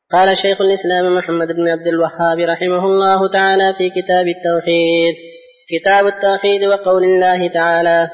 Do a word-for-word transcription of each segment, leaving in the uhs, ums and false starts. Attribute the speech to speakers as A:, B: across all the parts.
A: قال شيخ الإسلام محمد بن عبد الوهاب رحمه الله تعالى في كتاب التوحيد: كتاب التوحيد وقول الله تعالى: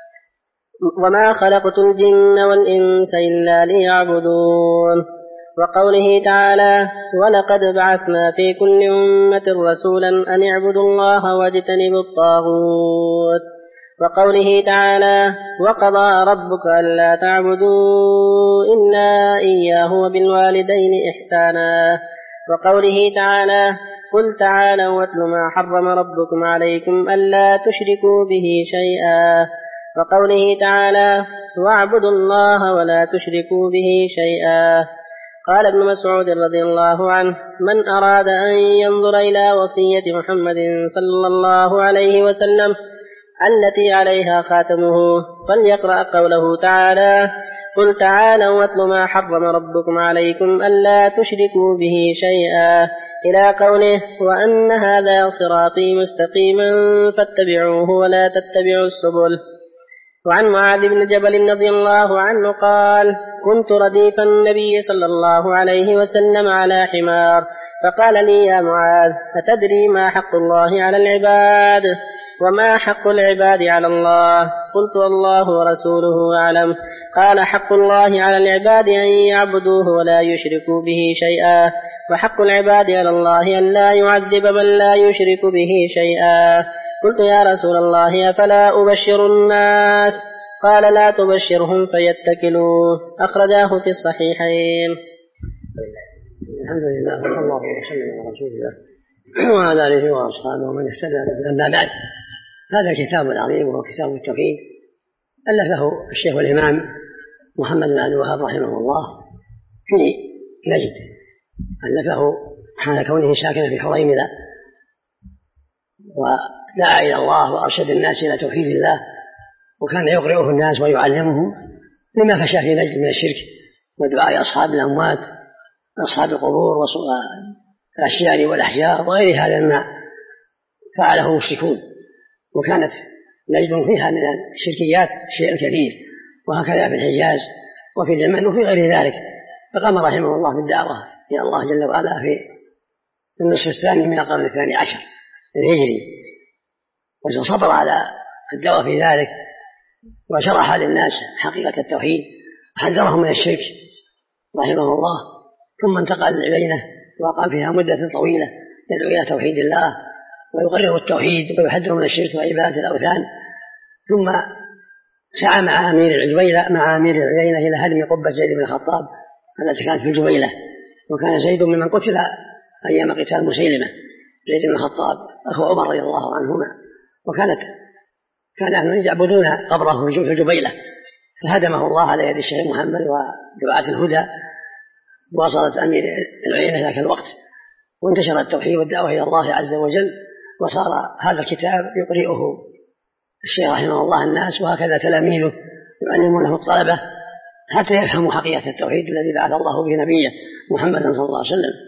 A: وما خلقت الجن والإنس إلا ليعبدون، وقوله تعالى: ولقد بعثنا في كل أمة رسولا أن اعبدوا الله واجتنبوا الطاغوت، وقوله تعالى: وقضى ربك ألا تعبدوا إلا إياه وبالوالدين إحسانا، وقوله تعالى: قل تعالوا واتل ما حرم ربكم عليكم ألا تشركوا به شيئا، وقوله تعالى: واعبدوا الله ولا تشركوا به شيئا. قال ابن مسعود رضي الله عنه: من أراد أن ينظر إلى وصية محمد صلى الله عليه وسلم التي عليها خاتمه فليقرأ قوله تعالى: قل تعالوا واتل ما حرم ربكم عليكم ألا تشركوا به شيئا، إلى قوله: وأن هذا صراطي مستقيما فاتبعوه ولا تتبعوا السبل. وعن معاذ بن جبل رضي الله عنه قال: كنت رديف النبي صلى الله عليه وسلم على حمار، فقال لي: يا معاذ، أتدري ما حق الله على العباد وما حق العباد على الله؟ قلت: الله ورسوله أعلم. قال: حق الله على العباد أن يعبدوه ولا يشركوا به شيئا، وحق العباد على الله أن لا يعذب من لا يشرك به شيئا. قلت: يا رسول الله، أفلا أبشر الناس؟ قال: لا تبشرهم فيتكلوا. أخرجاه في الصحيحين.
B: الحمد لله، صلى الله وسلم على رسول الله وعلى آله وأصحابه ومن اهتدى به. أما بعد، هذا الكتاب العظيم وهو كتاب التوحيد ألفه الشيخ الإمام محمد بن عبد الوهاب رحمه الله في نجد، ألفه حال كونه ساكنا في حريملة، ودعا إلى الله وأرشد الناس إلى توحيد الله، وكان يقرئه الناس ويعلمهم لما فشى في نجد من الشرك ودعاء أصحاب الأموات أصحاب القبور والأشجار والأحجار وغير هذا مما فعله المشركون، وكانت نجد فيها من الشركيات شيء كثير، وهكذا في الحجاز وفي اليمن وفي غير ذلك. فقام رحمه الله بالدعوة إلى الله جل وعلا في النصف الثاني من القرن الثاني عشر الهجري، وصبر على الدعوة في ذلك، وشرح للناس حقيقة التوحيد وحذرهم من الشرك رحمه الله. ثم انتقل للعبينة وقام فيها مدة طويلة يدعو إلى توحيد الله ويقرر التوحيد ويحذر من الشرك وعبادة الأوثان. ثم سعى مع أمير الجبيلة مع أمير العبينة إلى هدم قبة زيد بن الخطاب التي كانت في الجبيلة، وكان زيد ممن قتل أيام قتال مسيلمة، زيد بن الخطاب أخو عمر رضي الله عنهما، وكانت كان أهل يعبدون قبره في الجبيلة، فهدمه الله على يد الشيخ محمد ودعاة الهدى، وصلت أمير العيينة ذاك الوقت، وانتشر التوحيد والدعوة إلى الله عز وجل، وصار هذا الكتاب يقرئه الشيخ رحمه الله الناس، وهكذا تلاميذه يعلمونه الطلبة حتى يفهموا حقيقة التوحيد الذي بعث الله به نبيه محمد صلى الله عليه وسلم.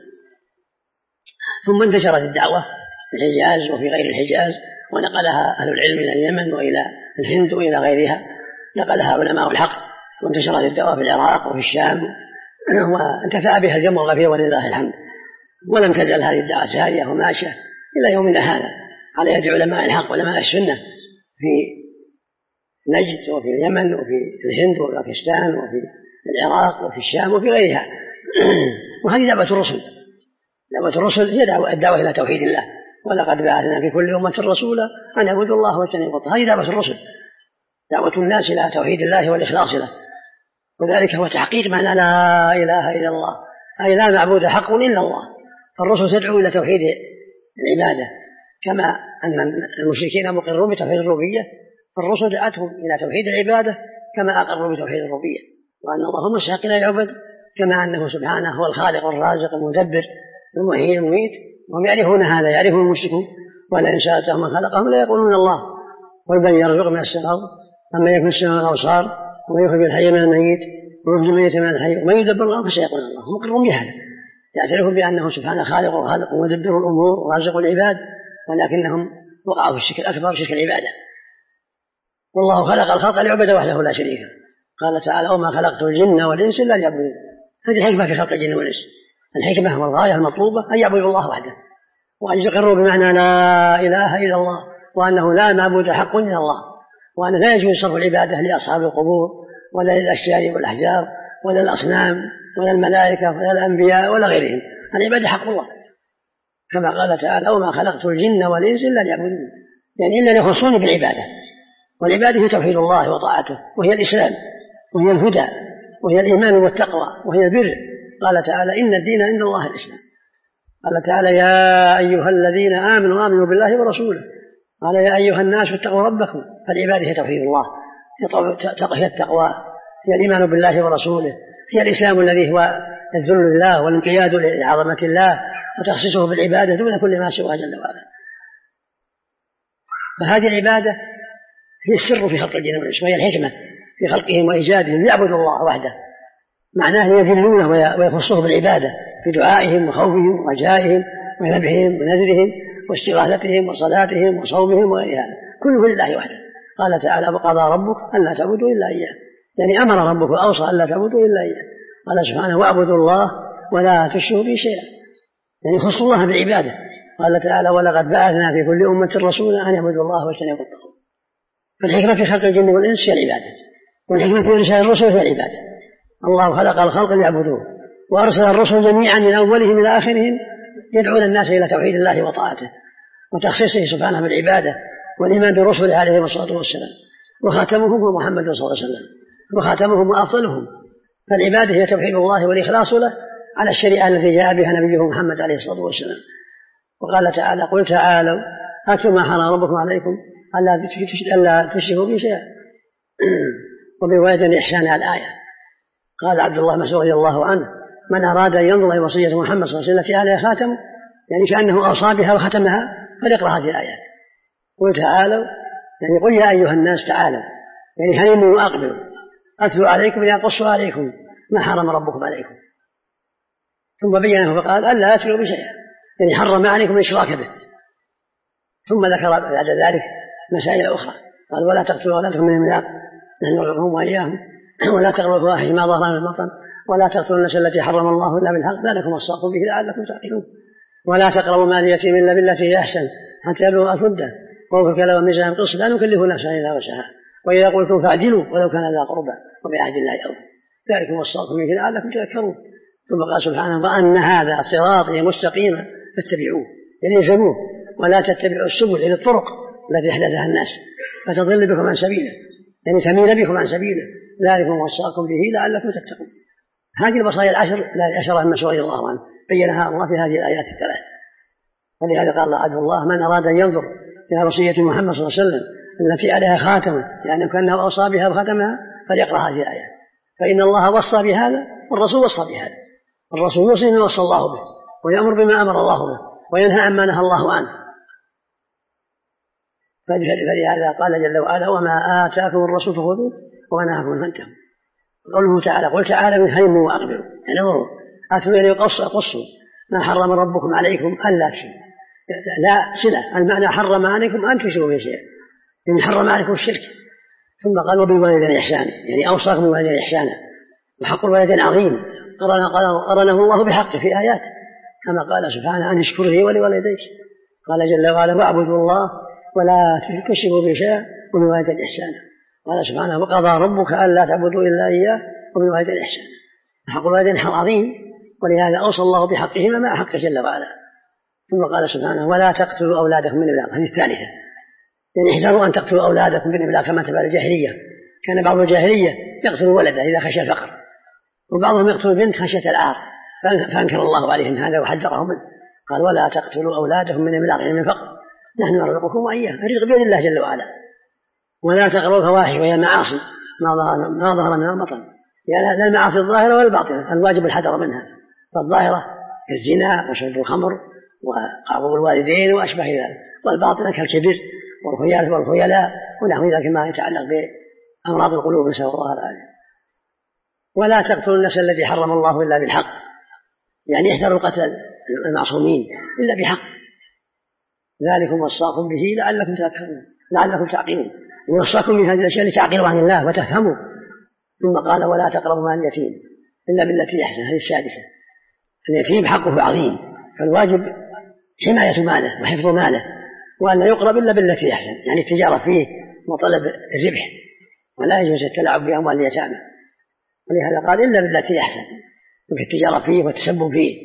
B: ثم انتشرت الدعوة في الحجاز وفي غير الحجاز، ونقلها أهل العلم إلى اليمن وإلى الهند وإلى غيرها، نقلها علماء الحق، وانتشرت الدعوة في العراق وفي الشام، وانتفع بها الجمع الغفير ولله الحمد. ولم تزل هذه الدعوة سارية وماشية إلى يومنا هذا على يد علماء الحق علماء السنة في نجد وفي اليمن وفي الهند وباكستان وفي العراق وفي الشام وفي غيرها. وهذه دعوة الرسل، دعوة الرسل هي دعوة الدعوة إلى توحيد الله، ولقد بعثنا في كل أمة رسولا أن اعبدوا الله واجتنبوا الطاغوت. هذه دعوة الرسل، دعوة الناس إلى توحيد الله والإخلاص له، وذلك هو تحقيق معنى لا إله إلا الله، أي لا معبود حق إلا الله. فالرسل تدعو إلى توحيد العبادة، كما أن المشركين مقرون بتوحيد الربوبية، فالرسل دعتهم إلى توحيد العبادة كما أقروا بتوحيد الربوبية، وأن الله هو المستحق لا يعبد، كما أنه سبحانه هو الخالق الرازق المدبر المحيي المميت. وهم يعرفون هذا، يعرفون المشركون، ولئن سألتهم من خلقهم لا يقولون الله، قل من يرزق من السماء أما يكون السماء والأبصار ومن يخرج الحي من الميت ويخرج الميت من الحي ومن يدبر الأمر فسيقول الله. هم مقرون بهذا، يعترفون بأنه سبحانه خالق وخالق ومدبر الأمور ورازق العباد، ولكنهم وقعوا في الشرك الأكبر، شرك العبادة. والله خلق الخلق ليعبد وحده لا شريك له. قال تعالى: وما خلقت الجن والإنس إلا ليعبدون. هذه الحكمة في خلق الجن والإنس، الحكمة والغاية المطلوبة أن يعبدوا الله وحده، وأن يقروا بمعنى لا إله إلا الله، وأنه لا معبود حق إلا الله، وأنه لا يجوز صرف العبادة لأصحاب القبور ولا للأشجار والأحجار ولا الأصنام ولا الملائكة ولا الأنبياء ولا غيرهم. العبادة حق الله، كما قال تعالى: وما خلقت الجن والإنس إلا ليعبدون، يعني إلا ليخصوني بالعبادة. والعبادة هي توحيد الله وطاعته، وهي الإسلام، وهي الهدى، وهي الإيمان والتقوى، وهي البر. قال تعالى: إن الدين عند الله الإسلام. قال تعالى: يا أيها الذين آمنوا آمنوا بالله ورسوله. قال: يا أيها الناس اتقوا ربكم. فالعبادة هي توحيد الله، هي التقوى، هي الإيمان بالله ورسوله، هي الإسلام الذي هو الذل لله والانقياد لعظمة الله وتخصيصه بالعبادة دون كل ما سواه جل وعلا. فهذه العبادة هي السر في خلق الجن والإنس، وهي الحكمة في خلقهم وإيجادهم ليعبدوا الله وحده، معناه ليذلونه ويخصوه بالعبادة في دعائهم وخوفهم ورجائهم ونبحهم ونذرهم واستغاثتهم وصلاتهم وصومهم وغيرها، كله لله وحده. قال تعالى: وقضى ربك ألا تعبدوا إلا إياه، يعني أمر ربك وأوصى ألا تعبدوا إلا إياه. قال سبحانه: واعبدوا الله ولا تشركوا به شيئا، يعني خصوا الله بالعبادة. قال تعالى: ولقد بعثنا في كل أمة رسولا أن يعبدوا الله واجتنبوا الطاغوت. فالحكمة في خلق الجن والإنس هي العبادة، والحكمة في إرسال الرسل هي العبادة. الله خلق الخلق ليعبدوه، وأرسل الرسل جميعا من أولهم إلى آخرهم يدعون الناس إلى توحيد الله وطاعته وتخصيصه سبحانه بالعبادة والإيمان برسله عليه الصلاة والسلام، وخاتمهم هو محمد صلى الله عليه وسلم، وخاتمهم وأفضلهم. فالعبادة هي توحيد الله والإخلاص له على الشريعة التي جاء بها نبيه محمد عليه الصلاة والسلام. وقال تعالى: قل تعالوا أتلوا ما حرم ربكم عليكم ألا تشركوا به شيئا. وبرواية الإحسان على الآية. قال عبد الله مسعود رضي الله عنه: من أراد أن ينظر إلى وصية محمد صلى الله عليه وسلم التي عليها خاتم، يعني كأنه أوصى بها وختمها، فليقرأ هذه الآيات. قل تعالوا، يعني قل يا أيها الناس تعالوا، يعني هلموا وأقبلوا، أتلوا عليكم يا قصوا عليكم ما حرم ربكم عليكم. ثم بينه فقال: ألا أتلوا بشيء، يعني حرم عليكم الإشراك به. ثم ذكر بعد ذلك مسائل أخرى، قال: ولا تقتلوا أولادكم من إملاق نحن نرزقهم وإياهم، ولا تقربوا الفواحش ما ظهر من البطن، ولا تقتلوا النفس التي حرم الله إلا بالحق ذلكم وصاكم به لعلكم تعقلون. ولا تقربوا مال اليتيم إلا بالتي هي أحسن حتى يبلغ أشده، وأوفوا الكيل والميزان بالقسط لا نكلف نفسا إلا وسعها، وإذا قلتم فاعدلوا ولو كان ذا قربى وبعهد الله أوفوا ذلكم وصاكم به لعلكم تذكرون. ثم قال سبحانه: وأن هذا صراطي مستقيما فاتبعوه، يعني الزموه، ولا تتبعوا السبل إلى الطرق التي أحدثها الناس فتضل بكم عن سبيله، يعني تميل بكم عن سبيله، ذلكم وصاكم به لعلكم تتقون. هذه الوصايا العشر التي أشار ابن مسعود رضي الله عنه بينها الله في هذه الآيات الثلاث. ولهذا قال الله عبد الله: من أراد أن ينظر إلى وصية محمد صلى الله عليه وسلم التي عليها خاتمة، يعني كأنه أوصى بها وختمها، فليقرأ هذه الآيات، فإن الله وصى بهذا والرسول وصى بهذا. الرسول يوصي بما وصى الله به، ويأمر بما أمر الله به، وينهى عما نهى الله عنه. فلهذا قال جل وعلا: وما آتاكم الرسول فخذوه وما نهاكم فانتهوا. قوله تعالى: قل تعالى هلموا وأقبلوا، يعني انظروا أتلوا إليه قصوا قصوا ما حرم ربكم عليكم ألا تشركوا. لا صلة، المعنى حرم عليكم أن تشركوا به شيئا، يعني حرم عليكم الشرك. ثم قال: وبالوالدين إحسانا، يعني أوصاكم بالوالدين إحسانا، وحق الوالدين عظيم قرنه الله بحقه في آيات، كما قال سبحانه: أن اشكر لي ولوالديك. قال جل وعلا: واعبدوا الله ولا تشركوا به شيئا وبالوالدين إحسانا. قال سبحانه: وقضى ربك ألا تعبدوا إلا إياه وبالوالدين إحسانا. حق الوالدين حق عظيم، ولهذا أوصى الله بحقهما مع حقه جل وعلا. ثم قال سبحانه: ولا تقتلوا أولادكم من إملاق. هذه الثالثة، يعني احذروا أن تقتلوا أولادكم من إملاق كما تبع الجاهلية. كان بعض الجاهلية يقتل ولده إذا خشى الفقر، وبعضهم يقتل بنت خشية العار، فأنكر الله عليهم هذا وحذرهم منه. قال: ولا تقتلوا أولادكم من إملاق، يعني من فقر، نحن نرزقكم وإياه، الرزق بيد الله جل وعلا. ولا تقربوا الفواحش وهي المعاصي ما ظهر من البطن، يعني لا المعاصي الظاهرة ولا الباطنة، الواجب الحذر منها. فالظاهرة كالزنا وشرب الخمر وعقوق الوالدين وأشبه ذلك، والباطنة كالكبر والخيال والخيلاء ونحو ذلك ما يتعلق بأمراض القلوب، نسأل الله العافية. ولا تقتلوا النفس التي حرم الله إلا بالحق، يعني احذروا قتل المعصومين إلا بحق، ذلكم وصاكم به لعلكم تذكرون لعلكم تعقلون. ووصاكم بهذه الأشياء لتعقلوا عن الله وتفهموا. ثم قال: ولا تقربوا مال اليتيم إلا بالتي أحسن، هذه السادسة. اليتيم حقه عظيم، فالواجب حماية ماله وحفظ ماله، وأن لا يقرب إلا بالتي أحسن، يعني التجارة فيه وطلب الربح، ولا يجوز التلاعب بأموال اليتامى، ولهذا قال إلا بالتي أحسن، وفي التجارة فيه والتسبب فيه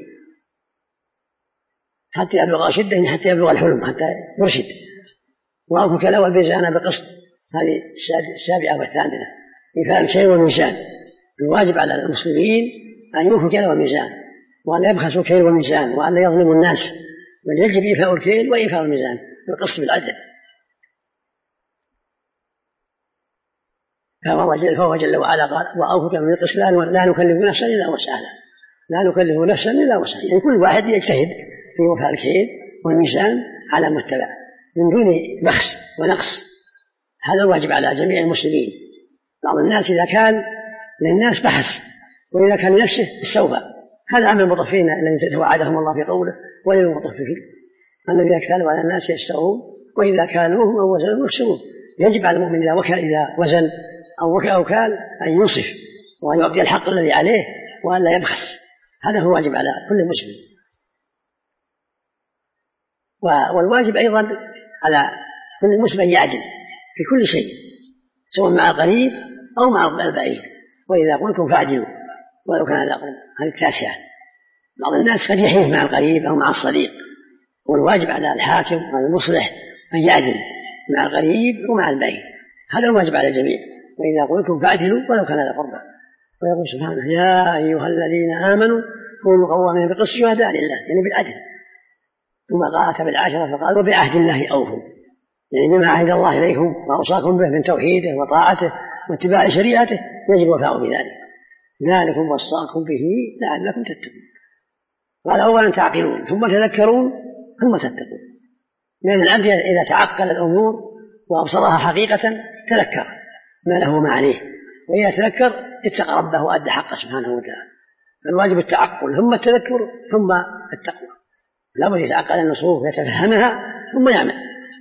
B: حتى يبلغ أشده، حتى يبلغ الحلم، حتى يرشد. وأوفوا الكيل والميزان بقسط، هذه السابعة والثامنة، إيفاء الكيل والميزان. الواجب على المسلمين أن يوفوا الكيل والميزان، وأن لا يبخسوا الكيل والميزان، وأن لا يظلموا الناس، بل يجب إيفاء الكيل وإيفاء الميزان بالقسط بالعدل. فهو جل وعلا قال وأوفوا الكيل والميزان لا نكلف نفسا إلا وسعها، لا نكلف نفسا إلا وسعها، يعني كل واحد يجتهد في وفاء الكيل والميزان على متبع من دون بخس ونقص. هذا الواجب على جميع المسلمين. بعض الناس إذا كان للناس بحث، وإذا كان لنفسه استوفى، هذا عمل المطففين الذين توعدهم الله في قوله وللمطففين الذين يكتالوا على الناس يستوون وإذا كالوهم أو وزنوا يخسرون. يجب على المؤمن إذا وكل إذا وزن أو وكل أو كال أن ينصف وأن يعطي الحق الذي عليه وأن لا يبخس، هذا هو واجب على كل مسلم. والواجب أيضا على كل مسلم أن يعدل في كل شيء، سواء مع القريب أو مع البعيد، وإذا قلتم فاعدلوا ولو كان الأقرب. هذه التاسعة. بعض الناس قد يحيف مع القريب أو مع الصديق، والواجب على الحاكم والمصلح أن يعدل مع القريب ومع البعيد، هذا الواجب على الجميع. وإذا قلتم فاعدلوا ولو كان الأقرب. ويقول سبحانه يا أيها الذين آمنوا كونوا قوامين بالقسط شهداء لله، يعني بالعدل. ثم قال بالعشرة فقال وبعهد الله أوفوا، يعني بما عهد الله إليكم وأوصاكم به من توحيده وطاعته واتباع شريعته يجب الوفاء بذلك، ذلكم وصاكم به لعلكم تتقون. قال أولا تعقلون ثم تذكرون ثم تتقون، لأن العبد إذا تعقل الأمور وأبصرها حقيقة تذكر ما له وما عليه، وإذا تذكر اتقى ربه وأدى حقه سبحانه وتعالى. فالواجب التعقل ثم التذكر ثم التقوى، لا بد يتعقل النصوص ويتفهمها ثم يعمل.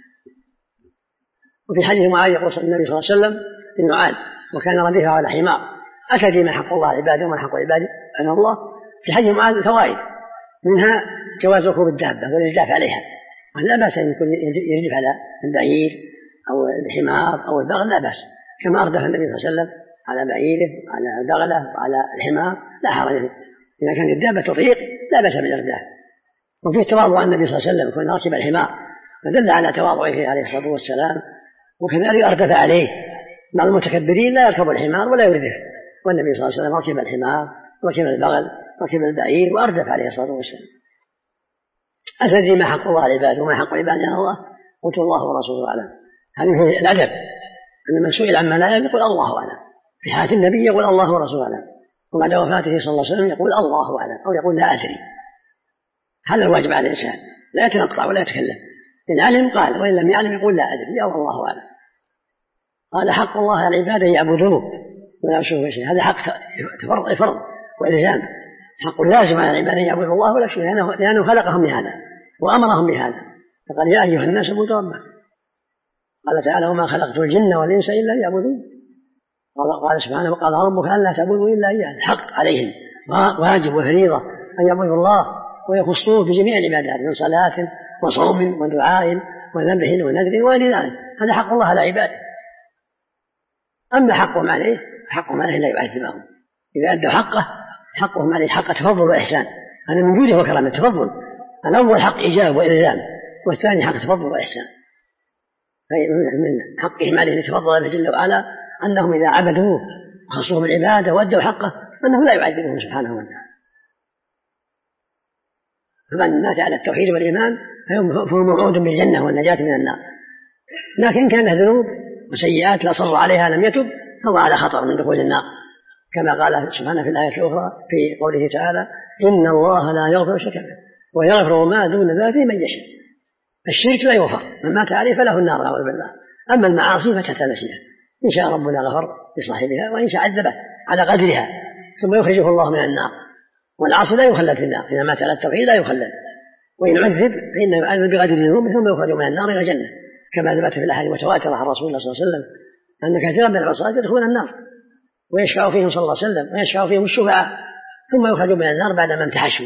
B: وفي حديث معاذ يقول النبي صلى الله عليه وسلم إنه عاد وكان رديفه على حمار أتدري ما حق الله عباده وما حق عباده على الله. في حديث معاذ فوائد، منها جواز ركوب الدابة والإجلاف عليها، لا بأس أن يكون يجلف على البعير أو الحمار أو البغل، لا بأس، كما أردف النبي صلى الله عليه وسلم على بعيره وعلى البغلة وعلى الحمار، لا حرج إذا كانت الدابة تطيق لا بأس بالإرداف. وفيه تواضع النبي صلى الله عليه وسلم كان ركب الحمار فدل على تواضعه عليه الصلاة والسلام، وكذلك أردف عليه. مع المتكبرين لا يركب الحمار ولا يردف، والنبي صلى الله عليه وسلم ركب الحمار ركب البغل ركب البعير وأردف عليه الصلاة والسلام. أتدري ما حق الله العباد وما حق عباد الله؟ قلت الله ورسوله أعلم. هذه الأدب أن من سئل عما لا يعلم يقول الله أعلم. في حياة النبي يقول الله ورسوله أعلم، وبعد وفاته صلى الله عليه وسلم يقول الله أعلم أو يقول لا أدري. هذا الواجب على الإنسان، لا يتنطع ولا يتكلم، إن علم قال وإن لم يعلم يقول لا أدري أو الله أعلم. قال حق الله على العباد يعبدوه ولا يشركوا شيئا، هذا حق فرض وإلزام، حق لازم على العباد يعبدوا الله ولا يشركوا، لأنه خلقهم بهذا وأمرهم بهذا، فقال يا أيها الناس اعبدوا ربكم. قال تعالى وما خلقت الجن والإنس إلا ليعبدون. قال سبحانه وقال ربك ألا تعبدوا إلا إياه، الحق عليهم واجب وفريضة أن يعبدوا الله ويخصوه بجميع العبادات من صلاة وصوم ودعاء وذبح ونذر وغير ذلك، هذا حق الله على عباده. أما حقهم عليه حقهم عليه لا يعذبهم، إذا أدوا حقه حقهم عليه حق تفضل وإحسان، هذا من جوده وكرامه التفضل. الأول حق إيجاب وإلزام، والثاني حق تفضل وإحسان. من حقهم عليه يتفضل به جل وعلا أنهم إذا عبدوه وخصوهم العبادة وأدوا حقه أنه لا يعذبهم سبحانه وتعالى. فمن مات على التوحيد والإيمان فهو موعود بالجنة والنجاة من النار، لكن كان له ذنوب وسيئات لا صر عليها لم يتب فهو على خطر من دخول النار، كما قال سبحانه في الآية الأخرى في قوله تعالى إن الله لا يغفر الشرك به ويغفر ما دون ذلك من يشاء. الشرك لا يغفر، من مات عليه فله النار أعوذ بالله. أما المعاصي فتحت المشيئة، إن شاء ربنا غفر لصاحبها وإن شاء عذبه على قدرها ثم يخرجه الله من النار. والعاصي لا يخلد في النار، إذا مات على التوحيد لا يخلد، وإن عذب فإنه يعذب بقدر ذنوبه ثم يخرج من النار إلى الجنة، كما ثبت في الأحاديث المتواترة عن رسول الله صلى الله عليه وسلم أن كثيرا من العصاة يدخلون النار ويشفع فيهم صلى الله عليه وسلم ويشفع فيهم الشفعاء ثم يخرجوا من النار بعد ما امتحشوا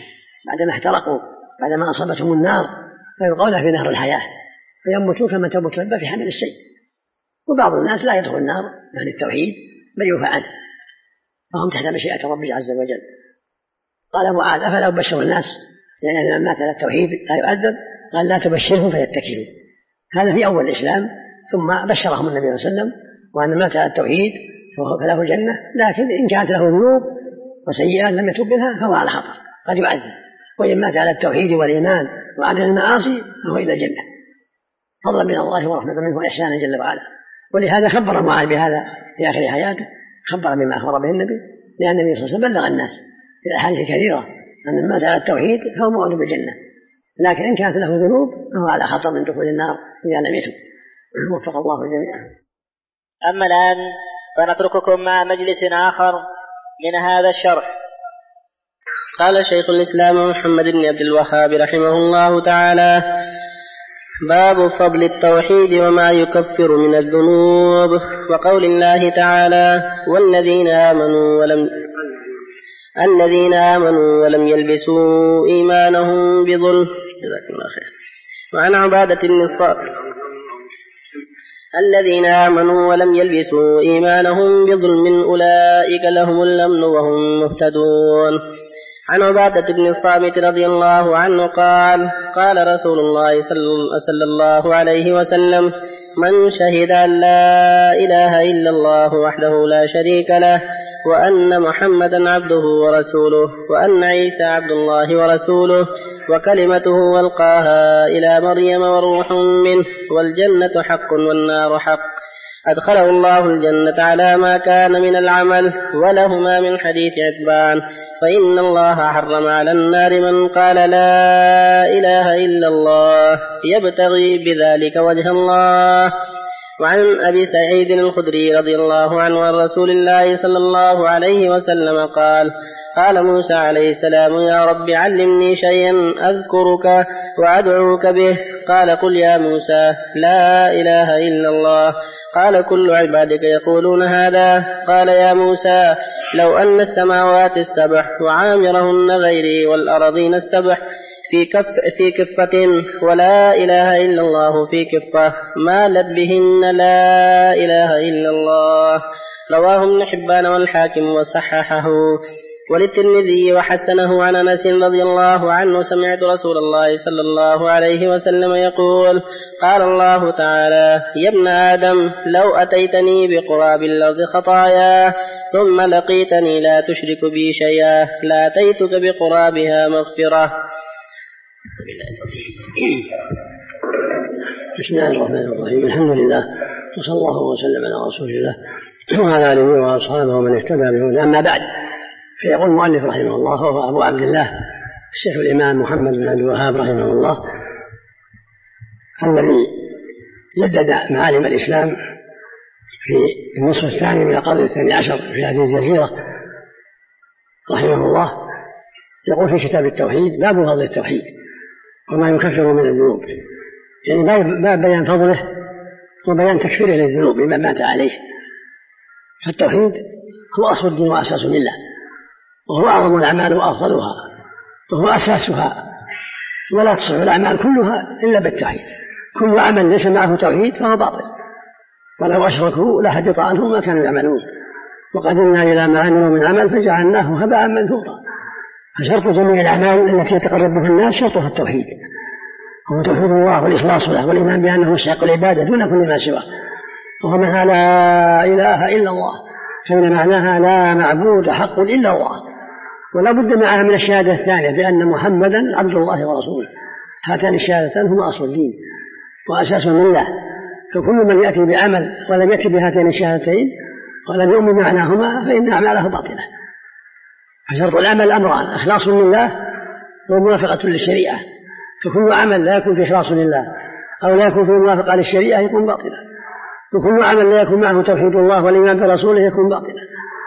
B: بعدما احترقوا بعدما أصابتهم النار فيلقون في نهر الحياة فيموتون كما تموت الدابة في حمل السيل. وبعض الناس لا يدخل النار يعني التوحيد بل يوفى عنه فهم تحت مشيئة ربه عز وجل. قال معاذ أفلا أبشر الناس لأن من مات على التوحيد لا يعذب؟ قال لا تبشرهم فيتكلوا. هذا في أول الإسلام ثم بشرهم النبي صلى الله عليه وسلم وأن من مات على التوحيد فله الجنة، لكن إن كانت له ذنوب وسيئات لم يتوب منها فهو على خطر قد يعذب، وإن مات على التوحيد والإيمان وعدم المعاصي فهو إلى الجنة فضلا من الله ورحمة منه وإحسانا جل وعلا. ولهذا خبر معاذ بهذا في آخر حياته، خبر بما أخبر به النبي، لأن النبي صلى الله عليه وسلم بلغ الناس في الأحاديث كثيرة أن من مات على التوحيد فهو موعود بالجنة، لكن إن كانت له ذنوب فهو على خطر من دخول النار إذا لم يتب. وفق الله الجميع.
C: أما الآن فنترككم مع مجلس آخر من هذا الشرح.
A: قال شيخ الإسلام محمد بن عبد الوهاب رحمه الله تعالى: باب فضل التوحيد وما يكفر من الذنوب، وقول الله تعالى: والذين آمنوا ولم الذين آمنوا ولم يلبسوا إيمانهم بظلم. وعن عبادة بن الصامت الذين آمنوا ولم يلبسوا إيمانهم بظلم أولئك لهم الأمن وهم مهتدون. عن عبادة بن الصامت رضي الله عنه قال: قال رسول الله صلى الله عليه وسلم: من شهد أن لا إله إلا الله وحده لا شريك له وأن محمدا عبده ورسوله وأن عيسى عبد الله ورسوله وكلمته ألقاها إلى مريم وروح منه والجنة حق والنار حق، أدخله الله الجنة على ما كان من العمل. ولهما من حديث عتبان: فإن الله حرم على النار من قال لا إله إلا الله يبتغي بذلك وجه الله. وعن أبي سعيد الخدري رضي الله عنه عن رسول الله صلى الله عليه وسلم قال: قال موسى عليه السلام: يا رب علمني شيئا أذكرك وأدعوك به. قال: قل يا موسى لا إله إلا الله. قال: كل عبادك يقولون هذا. قال: يا موسى لو أن السماوات السبع وعامرهن غيري والأرضين السبع في كف في كفة ولا إله إلا الله في كفة مالت بهن لا إله إلا الله. رواه ابن حبان والحاكم وصححه. وللترمذي وحسنه عن أنس رضي الله عنه: سمعت رسول الله صلى الله عليه وسلم يقول: قال الله تعالى: يا ابن آدم لو أتيتني بقراب الأرض خطايا ثم لقيتني لا تشرك بي شيئا لأتيتك بقرابها مغفرة.
B: بسم الله الرحمن الرحيم. الحمد لله وصلى الله وسلم على رسول الله وعلى آله وأصحابه ومن اهتدى بهداه. أما بعد، فيقول المؤلف رحمه الله وهو أبو عبد الله الشيخ الإمام محمد بن عبد الوهاب رحمه الله الذي جدد معالم الإسلام في النصف الثاني من القرن الثاني عشر في هذه الجزيرة رحمه الله، يقول في كتاب التوحيد: باب فضل التوحيد وما يكفر من الذنوب، يعني باب بيان فضله وبيان تكفيره للذنوب بما مات عليه. فالتوحيد هو أصل الدين وأساس الملة، وهو أعظم الأعمال وأفضلها، وهو أساسها، ولا تصح الأعمال كلها إلا بالتوحيد. كل عمل ليس معه توحيد فهو باطل، ولو أشركوا لحبط عنهم ما كانوا يعملون، وقدمنا إلى ما عملوا من عمل فجعلناه هباء منثورا. فشرط جميع الأعمال التي يتقرب بها الناس شرطها التوحيد، هو توحيد الله والإخلاص له والإيمان بأنه مستحق العبادة دون كل ما سواه. وهو معنى لا إله إلا الله، فإن معناها لا معبود حق إلا الله، ولا بد معها من الشهادة الثانية بأن محمدا عبد الله ورسوله. هاتان الشهادتان هما أصل الدين وأساس الملة. فكل من يأتي بعمل ولم يأتي بهاتين الشهادتين ولم يؤمن معناهما فإن أعماله باطلة. فشرط العمل أمران: إخلاص لله وموافقة للشريعة. فكل عمل لا يكون في إخلاص لله أو لا يكون في موافقة للشريعة يكون باطلا، وكل عمل لا يكون معه توحيد الله والإيمان برسوله يكون باطلا.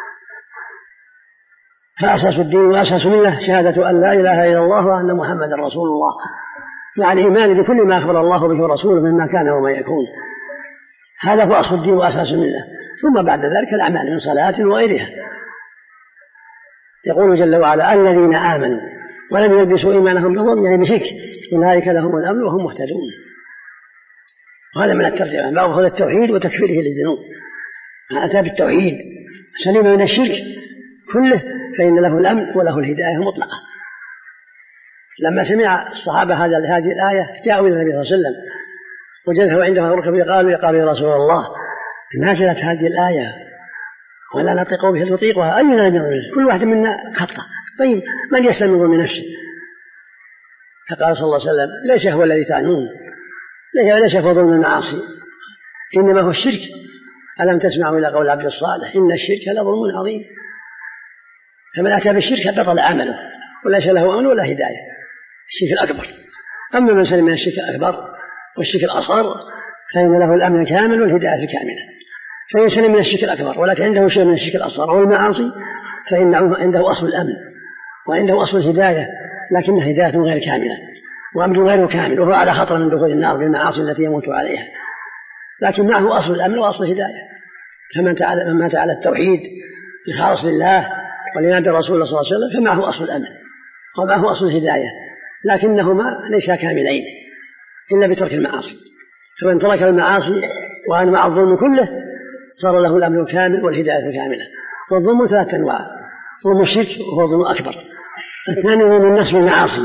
B: فأساس الدين وأساس الملة شهادة أن لا إله إلا الله وأن محمدا رسول الله، مع الإيمان بكل ما أخبر الله به ورسوله مما كان وما يكون. هذا هو أصل الدين وأساس الملة. ثم بعد ذلك الأعمال من صلاة وغيرها. يقول جل وعلا: الذين آمنوا ولم يلبسوا إيمانهم بظلم يعني بشرك أولئك لهم الأمن وهم مهتدون. وهذا من الترجمة باب فضل التوحيد وتكفيره للذنوب. من أتى بالتوحيد سلم من الشرك كله فإن له الأمن وله الهداية المطلقة. لما سمع الصحابة هذه الآية جاءوا إلى النبي صلى الله عليه وسلم وجلسوا عنده ركبوا قالوا قالوا يا رسول الله نزلت هذه الآية ولا نطيق به نطيقها أينا من ظلم كل واحد منا خطأ طيب من يسلم من ظلم نفسه؟ فقال صلى الله عليه وسلم ليس هو الذي تعنون ليس هو ظلم المعاصي إنما هو الشرك. ألم تسمعوا إلى قول عبد الصالح إن الشرك لظلم عظيم. فمن أتى بالشرك بطل عمله وليس له أمن ولا هداية الشرك الأكبر. أما من سلم من الشرك الأكبر والشرك الأصغر فإن له الأمن الكامل والهداية الكاملة. فإن سلم من الشرك الأكبر ولكن عنده شيء من الشرك الأصغر والمعاصي فإن عنده أصل الأمن وعنده أصل الهداية لكن هداية غير كاملة وأمر غير كامل وهو على خطر من دخول النار بالمعاصي التي يموت عليها لكن معه أصل الأمن وأصل الهداية. فمن مات على التوحيد الخالص لله والإيمان بالرسول صلى الله عليه وسلم فمعه أصل الأمن ومعه أصل الهداية لكنهما ليسا كاملين إلا بترك المعاصي. فمن ترك المعاصي وأنواع الظلم كله صار له الأمن الكامل والهداية الكاملة. والظلم ثلاثة أنواع: ظلم الشرك وهو ظلم أكبر، الثاني ظلم النفس بالمعاصي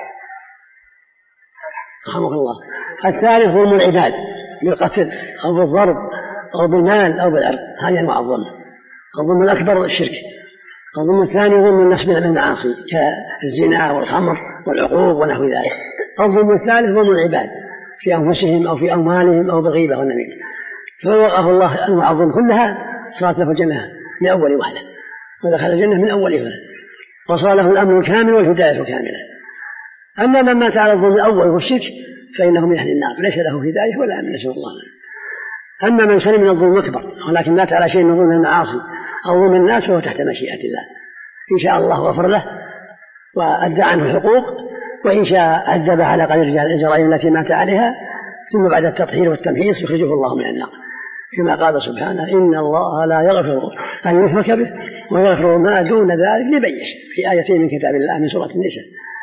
B: رحمك الله، الثالث ظلم العباد بالقتل أو بالضرب أو بالمال أو بالأرض. هذه أنواع الظلم. الظلم الأكبر الشرك. الظلم الثاني ظلم النفس بالمعاصي كالزنا والخمر والعقوق ونحو ذلك. الظلم الثالث ظلم العباد في أنفسهم أو في أموالهم أو بغيبة والنميمة. فوقف الله أنواع الظلم كلها صارت له الجنة من أول وهلة ودخل الجنة من أول وهلة وصار له الأمن الكامل والهداية الكاملة. أما من مات على الظلم الأول والشرك فإنه من أهل النار ليس له هداية ولا أمن نسأل الله. أما من سلم من الظلم الأكبر ولكن مات على شيء من ظلم المعاصي أو ظلم الناس فهو تحت مشيئة الله، إن شاء الله غفر له وأدى عنه حقوق، وإن شاء عذب على قدر الجرائم التي مات عليها، ثم بعد التطهير والتمحيص يخرجه الله من النار كما قال سبحانه: إن الله لا يغفر أن يشرك به ويغفر ما دون ذلك لمن يشاء، في آيتين من كتاب الله من سورة النساء.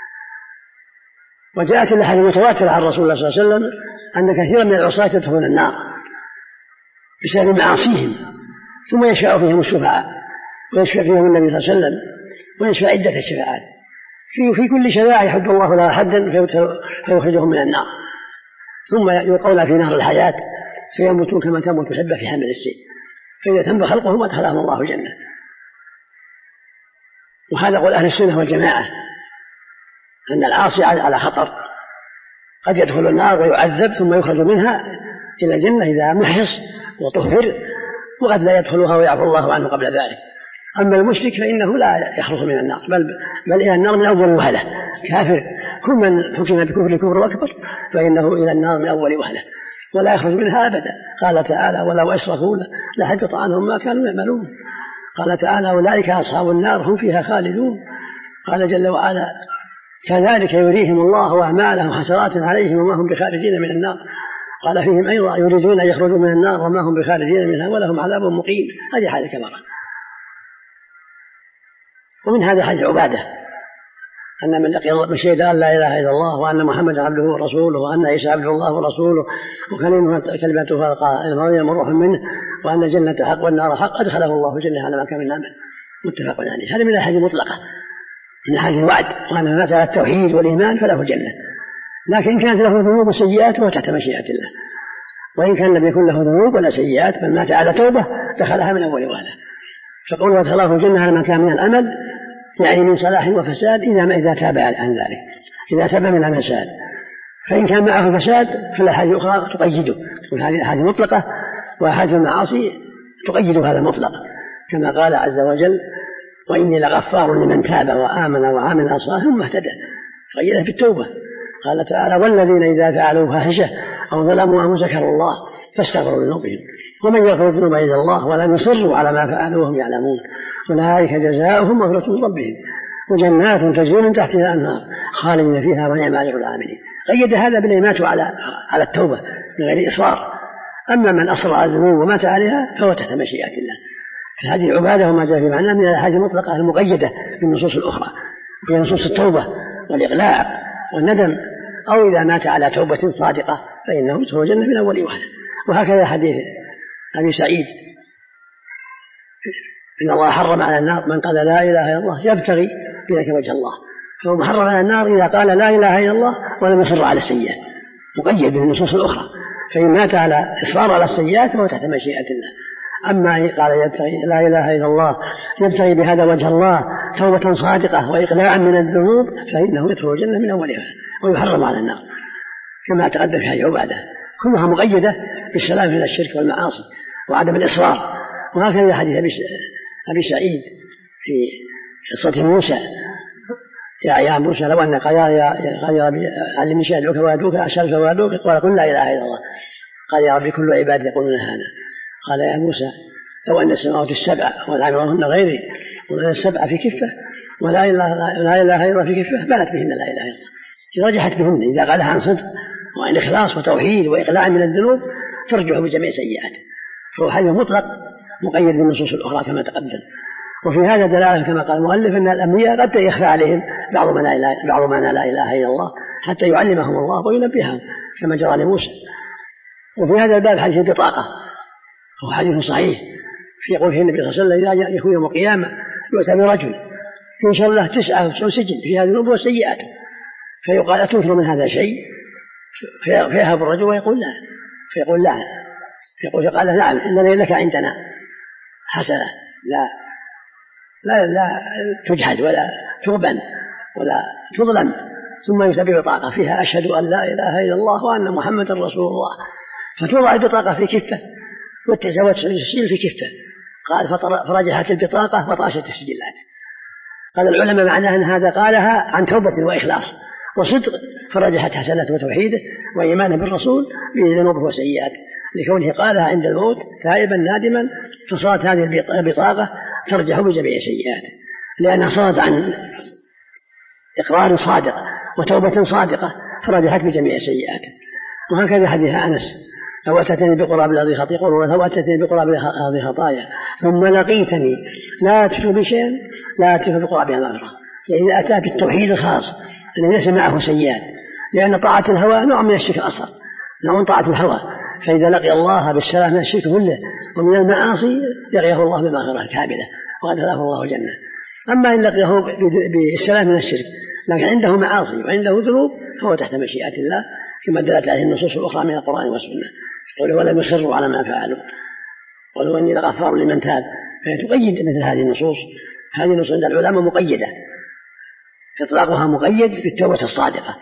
B: وجاءت الأحاديث المتواترة عن رسول الله صلى الله عليه وسلم أن كثيرا من العصاة يدخلون النار بسبب معاصيهم، ثم يشفع فيهم الشفعاء ويشفع فيهم النبي صلى الله عليه وسلم ويشفع عدة الشفاعات. في, في كل شفاعة يحد الله لها حدا فيخرجهم من النار، ثم يلقون في نهر الحياة فيموتون كما تموت الحبة في حمل السيل، فإذا تم خلقهم أدخلهم الله الجنة. وهذا قول أهل السنة والجماعة أن العاصي على خطر، قد يدخل النار ويعذب ثم يخرج منها إلى الجنة إذا محص وطهر، وقد لا يدخلها ويعفو الله عنه قبل ذلك. أما المشرك فإنه لا يخلص من النار بل, بل إلى النار من أول وهلة. كافر كل من حكم بكفر الكفر أكبر فإنه إلى النار من أول وهلة ولا يخرج منها أبدا. قال تعالى: ولو أشركوا لحبط عنهم ما كانوا يعملون. قال تعالى: أولئك أصحاب النار هم فيها خالدون. قال جل وعلا: كذلك يريهم الله أعمالهم حسرات عليهم وما هم بخارجين من النار. قال فيهم أيضا: يريدون أن يخرجوا من النار وما هم بخارجين منها ولهم عذاب مقيم. هذه حال كبيرة. ومن هذا حديث عبادة أن من لقي الله بشهد أن لا إله إلا الله وأن محمدا عبده ورسوله وأن عيسى عبد الله ورسوله وكلمته قال المريم روح منه وأن الجنة حق والنار حق أدخله الله الجنة على ما كان من عمل. متفق عليه. هذا من الأحاديث المطلقة، من أحاديث الوعد، وأن مات على التوحيد والإيمان فله الجنة، لكن كانت له ذنوب وسيئات وهو تحت مشيئة الله. وإن كان لم يكن له ذنوب ولا سيئات بل مات على توبة دخلها من أول وهلة. فقوله أدخله الجنة على ما كان من الأمل يعني من صلاح وفساد إذا ما إذا تاب عن ذلك، إذا تاب من الفساد. فإن كان معه فساد فالأحاديث الأخرى تقيده، وهذه الأحاديث مطلقة، وأحاديث المعاصي تقيد هذا المطلق كما قال عز وجل: وإني لغفار لمن تاب وآمن وعمل صالحا ثم اهتدى. تقيده بالتوبة. قال تعالى: والذين إذا فعلوا فاحشة أو ظلموا أو ذكروا الله فاستغفروا لذنوبهم ومن يغفر الذنوب إلا الله ولم يصروا على ما فعلوا وهم يعلمون أولئك جزاؤهم مغفرة من ربهم وجنات تجري من تحتها الأنهار خالدين فيها ونعم أجر العاملين. قيد هذا بالإمات على على التوبة من غير إصرار. أما من أصر على الذنوب ومات عليها فهو تحت مشيئة الله. فهذه العبادة وما جاء في معناه من الأحاديث المطلقة المقيدة بالنصوص الأخرى، في نصوص التوبة والإقلاع والندم، أو إذا مات على توبة صادقة فإنه يدخل الجنة من أول وهلة. وهكذا حديث أبي سعيد إن الله حرم على النار من قال لا إله إلا الله يبتغي بذلك وجه الله، فهو محرم على النار إذا قال لا إله إلا الله ولم يصر على السيئات، مقيد بالنصوص الأخرى، فإن مات على إصرار على السيئات فهو تحت مشيئة الله. أما إن قال يبتغي لا إله إلا الله يبتغي بهذا وجه الله توبة صادقة وإقلاعا من الذنوب فإنه يدخل الجنة من أولها ويحرم على النار، كما تقدم في هذه عبادة كلها مقيدة بالسلام من الشرك والمعاصي وعدم الإصرار. وهكذا حديث أبي سعيد في قصة موسى يا يا موسى لو أن قال يا علمني شيئا أدعوك وأدعوك أسألك وأدعوك قال قل لا إله إلا الله. قال يا ربي كل عبادي يقولون هذا. قال يا موسى لو أن السماوات السبع والعامرهن غيري وأن السبع في كفة ولا إله إلا الله في كفة بلت بهن لا إله إلا الله، إذا رجحت بهن إذا قالها عن صدق وعن إخلاص وتوحيد وإقلاع من الذنوب ترجح بجميع سيئاته، فهو حديث مطلق مقيد بالنصوص الأخرى كما تقدم. وفي هذا دلالة كما قال المؤلف أن الأنبياء قد يخفى عليهم بعض ما لا إله, بعض ما لا إله إلا الله حتى يعلمهم الله وينبههم كما جرى لموسى. وفي هذا الباب حديث البطاقة هو حديث صحيح في قوله النبي صلى الله عليه وسلم إذا يكون يوم القيامة يؤتى برجل إن شاء الله تسعة وتسعون سجن فيها ذنوب وسيئات، فيقال أتنكر من هذا شيء؟ فيهب الرجل ويقول لا، فيقول لا، فيقول فقال نعم إن لك عندنا حسنة لا لا لا تجحد ولا تغبن ولا تظلم، ثم يؤتى ببطاقة فيها أشهد أن لا إله إلا الله وأن محمدا رسول الله، فتوضع البطاقة في كفة والتزوج السجل في كفة. قال فرجحت البطاقة وطاشت السجلات. قال العلماء معناه أن هذا قالها عن توبة وإخلاص وصدق، فرجحت حسناته وتوحيده وإيمانه بالرسول بذنوبه وسيئاته، لكونه قالها عند الموت تائبا نادما، فصارت هذه البطاقة ترجح بجميع سيئاته لأنها صارت عن إقرار صادق وتوبة صادقة فرجحت بجميع سيئاته. وهكذا حديث أنس لو أتتني بقراب الأرض خطيئة قل لو أتتني بقراب الأرض خطايا ثم لقيتني لا تشرك بشيء لا أتيك بقرابها مغفرة، يعني إذا أتاك التوحيد الخاص الذي ليس معه سيئات، لأن طاعة الهوى نوع من الشرك الأصغر، نوع من طاعة الهوى، فإذا لقي الله بالسلام من الشرك كله ومن المعاصي لقيه الله بمغفرة كاملة وأدخله الله الجنة. أما إن لقيه بالسلام من الشرك لكن عنده معاصي وعنده ذنوب فهو تحت مشيئة الله كما دلت عليه النصوص الأخرى من القرآن والسنة، قوله ولم يصروا على ما فعلوا قالوا إني لغفار لمن تاب، فهي تقيد مثل هذه النصوص. هذه النصوص عند العلماء مقيدة، إطلاقها مقيد بالتوبة الصادقة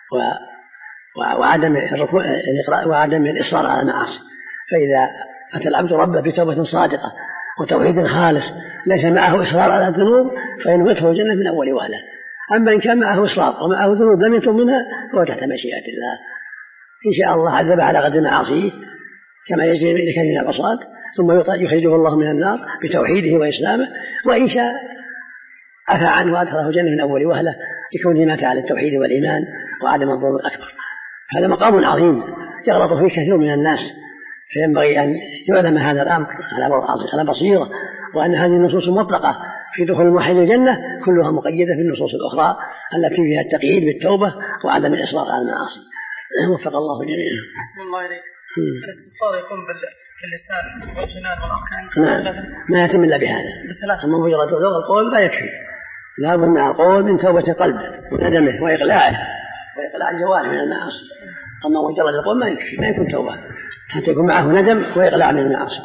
B: وعدم الركوع وعدم الإصرار على المعاصي. فإذا أتى العبد ربه بتوبة صادقة وتوحيد خالص ليس معه إصرار على الذنوب فإنه يدخل الجنة من أول وهلة. أما إن كان معه إصرار ومعه ذنوب لم يتوب منها فهو تحت مشيئة الله، إن شاء الله عذب على قدر معاصيه كما يجري لكثير من العصاة ثم يخرجه الله من النار بتوحيده وإسلامه، وإن شاء عفى عنه وأدخله الجنة من أول وهلة لكونه مات على التوحيد والإيمان وعدم الظلم الأكبر. هذا مقام عظيم يغلط فيه كثير من الناس، فينبغي أن يعلم هذا الأمر على بصيرة، وأن هذه النصوص المطلقة في دخول الموحد الجنة كلها مقيدة في النصوص الأخرى التي فيها التقييد بالتوبة وعدم الإصرار على المعاصي. وفق الله جميعا.
D: أحسن الله إليك. الاستغفار يكون باللسان والجنان والأركان؟
B: نعم، ما يتم إلا بهذا. أما مجرد القول لا يكفي، لا بد مع القول من توبة قلبه وندمه وإقلاعه وإقلاع الجوارح من المعاصي. أما مجرد القول ما يكفي، ما يكون توبة حتى يكون معه ندم وإقلاع من المعاصي.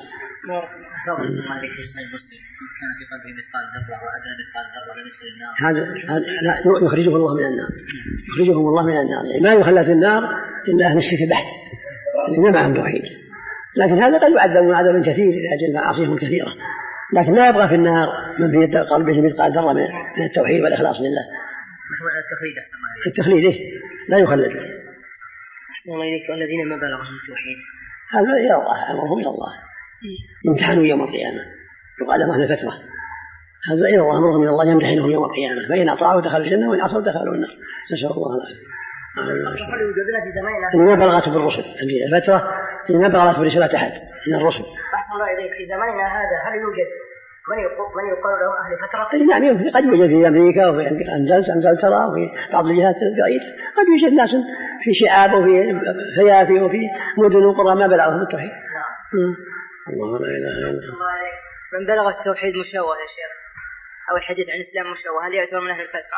B: هذا لا يخرجه الله من النار، يخرجهم الله من النار، يعني ما يخلى في النار إلا أهل الشرك بحت اللي معهم توحيد، لكن هذا قد يعذب عذابا كثير لأجل معاصيهم كثيرة، لكن لا يبقى في النار من في قلبه مثقال ذرة من التوحيد والإخلاص لله.
D: التخليد أحسن الله.
B: التخليد إيه؟ لا يخلد.
D: أحسن الله إليك. والذين ما بلغهم التوحيد
B: هذا إلى الله، أمرهم إلى الله، يمتحنوا يوم القيامة، يقال لهم أهل الفترة، هذا إلى الله، أمرهم إلى الله يمتحنهم يوم القيامة، فإن أطاعوا دخلوا الجنة وإن عصوا دخلوا النار، نسأل الله العافية. اللي ما بلغته بالرسل الفترة اللي ما بلغته برسالة أحد من الرسل.
D: أحسن الله إليك. في زماننا هذا هل يوجد
E: من يقول من يقال له أهل فترة؟
B: نعم يمكن، قد يوجد في أمريكا وفي أنزلت أنزلت ترى وفي بعض الجهات البعيدة قد يوجد ناس في شعاب وفي فيافي وفي مدن وقرى ما بلغهم التوحيد. الله لا إله إلا الله.
E: من بلغ التوحيد مشوه يا شيخ أو الحديث عن الإسلام مشوه هل يعتبر من أهل الفترة؟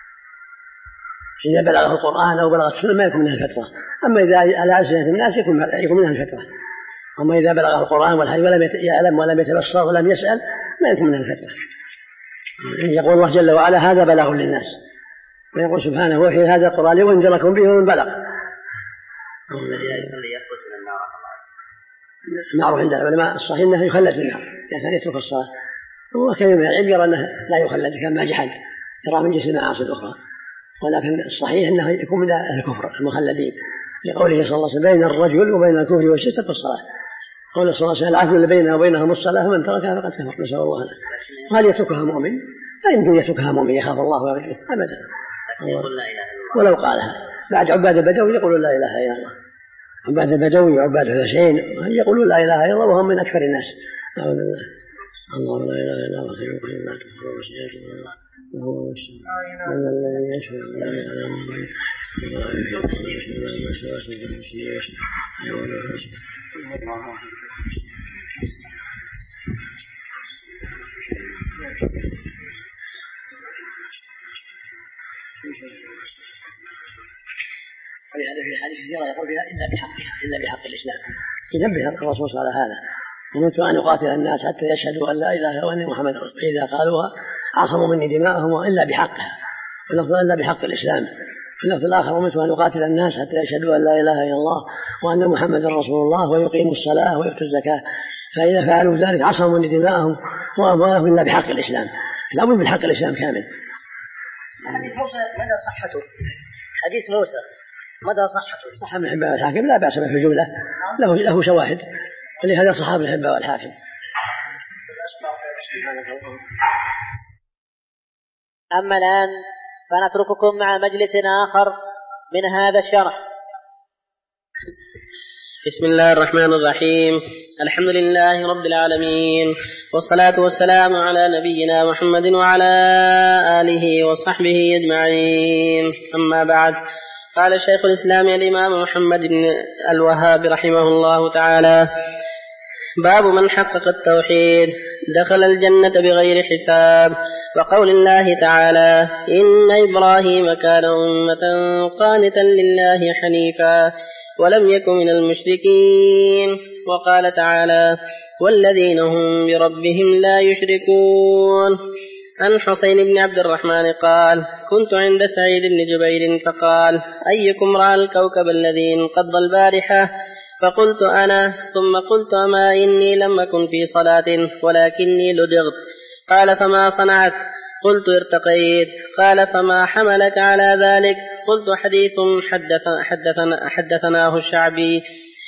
B: إذا بلغه القرآن أو بلغ السنة ما يكون من أهل الفترة، أما إذا على ألسنة الناس يكون يكون من أهل الفترة. أما إذا بلغه القرآن والحديث ولم يعلم ولم يتبصر ولم يسأل ما يكون من أهل الفترة. يقول الله جل وعلا هذا بلاغ للناس، ويقول سبحانه وحي هذا القرآن وانزلكم به ومن بلغ.
E: الذي لا يصلي يخرج من النار.
B: معروف عند العلماء الصحيح أنه يخلد في النار يعني يترك الصلاة، وكثير من العلم يرى أنه لا يخلد كما جحد يرى من جنس المعاصي الأخرى، ولكن الصحيح أنه يكون من أهل الكفر المخلدين لقوله صلى الله عليه وسلم بين الرجل وبين الكفر والشرك ترك الصلاة. قول صلى الله عليه وسلم العهد اللي بيننا وبينهم الصلاة فمن تركها فقد كفر، نسأل الله له. هل يتركها مؤمن؟ لا يمكن يتركها مؤمن يخاف الله ويرجوه أبدا، ولو قالها. بعد عباد البدوي يقولون لا إله إلا الله، عباد البدوي وعباد الحسين يقولون لا إله إلا الله وهم من أكثر الناس. أعوذ بالله. الله لا إله إلا الله حي القيوم لا تأخذه سنة ولا نوم وهو السميع من الذي يشفع لا يعلم الغيب ولا يحيط بشيء من وسواس الخناس ولهذا في الحديث كثيرا يقول فيها إلا بحقها إلا بحق الإسلام. ينبه الرسول على هذا أمرت أن يقاتل الناس حتى يشهدوا أن لا إله إلا الله وأن محمد رسول الله، إذا قالوها عصموا مني دماءهم إلا بحقها، واللفظ إلا بحق الإسلام. في اللفظ الآخر أمرت أن يقاتل الناس حتى يشهدوا أن لا إله إلا الله وأن محمد رسول الله ويقيموا الصلاة ويؤتوا الزكاة، فإذا فعلوا ذلك عصموا مني دماءهم وأموالهم إلا بحق الإسلام. لا بد من حق الإسلام كامل.
E: حديث موسى مدى صحته؟ حديث موسى مدى صحته؟
B: صح من حبة والحاكم لا بأس به في الجملة، له له شواهد، ولهذا صحاب الحبة والحاكم.
C: أما الآن فنترككم مع مجلس آخر من هذا الشرح.
A: بسم الله الرحمن الرحيم. الحمد لله رب العالمين، والصلاة والسلام على نبينا محمد وعلى آله وصحبه أجمعين. أما بعد، قال شيخ الإسلام الإمام محمد بن الوهاب رحمه الله تعالى: باب من حقق التوحيد دخل الجنة بغير حساب. وقول الله تعالى: إن إبراهيم كان أمة قانتا لله حنيفا ولم يكن من المشركين. وقال تعالى: والذين هم بربهم لا يشركون. عن حسين بن عبد الرحمن قال: كنت عند سعيد بن جبير فقال: أيكم رأى الكوكب الذي انقض البارحة؟ فقلت أنا، ثم قلت: أما إني لم أكن في صلاة ولكني لدغت. قال: فما صنعت؟ قلت: ارتقيت. قال: فما حملك على ذلك؟ قلت: حديث حدثنا حدثنا حدثناه الشعبي.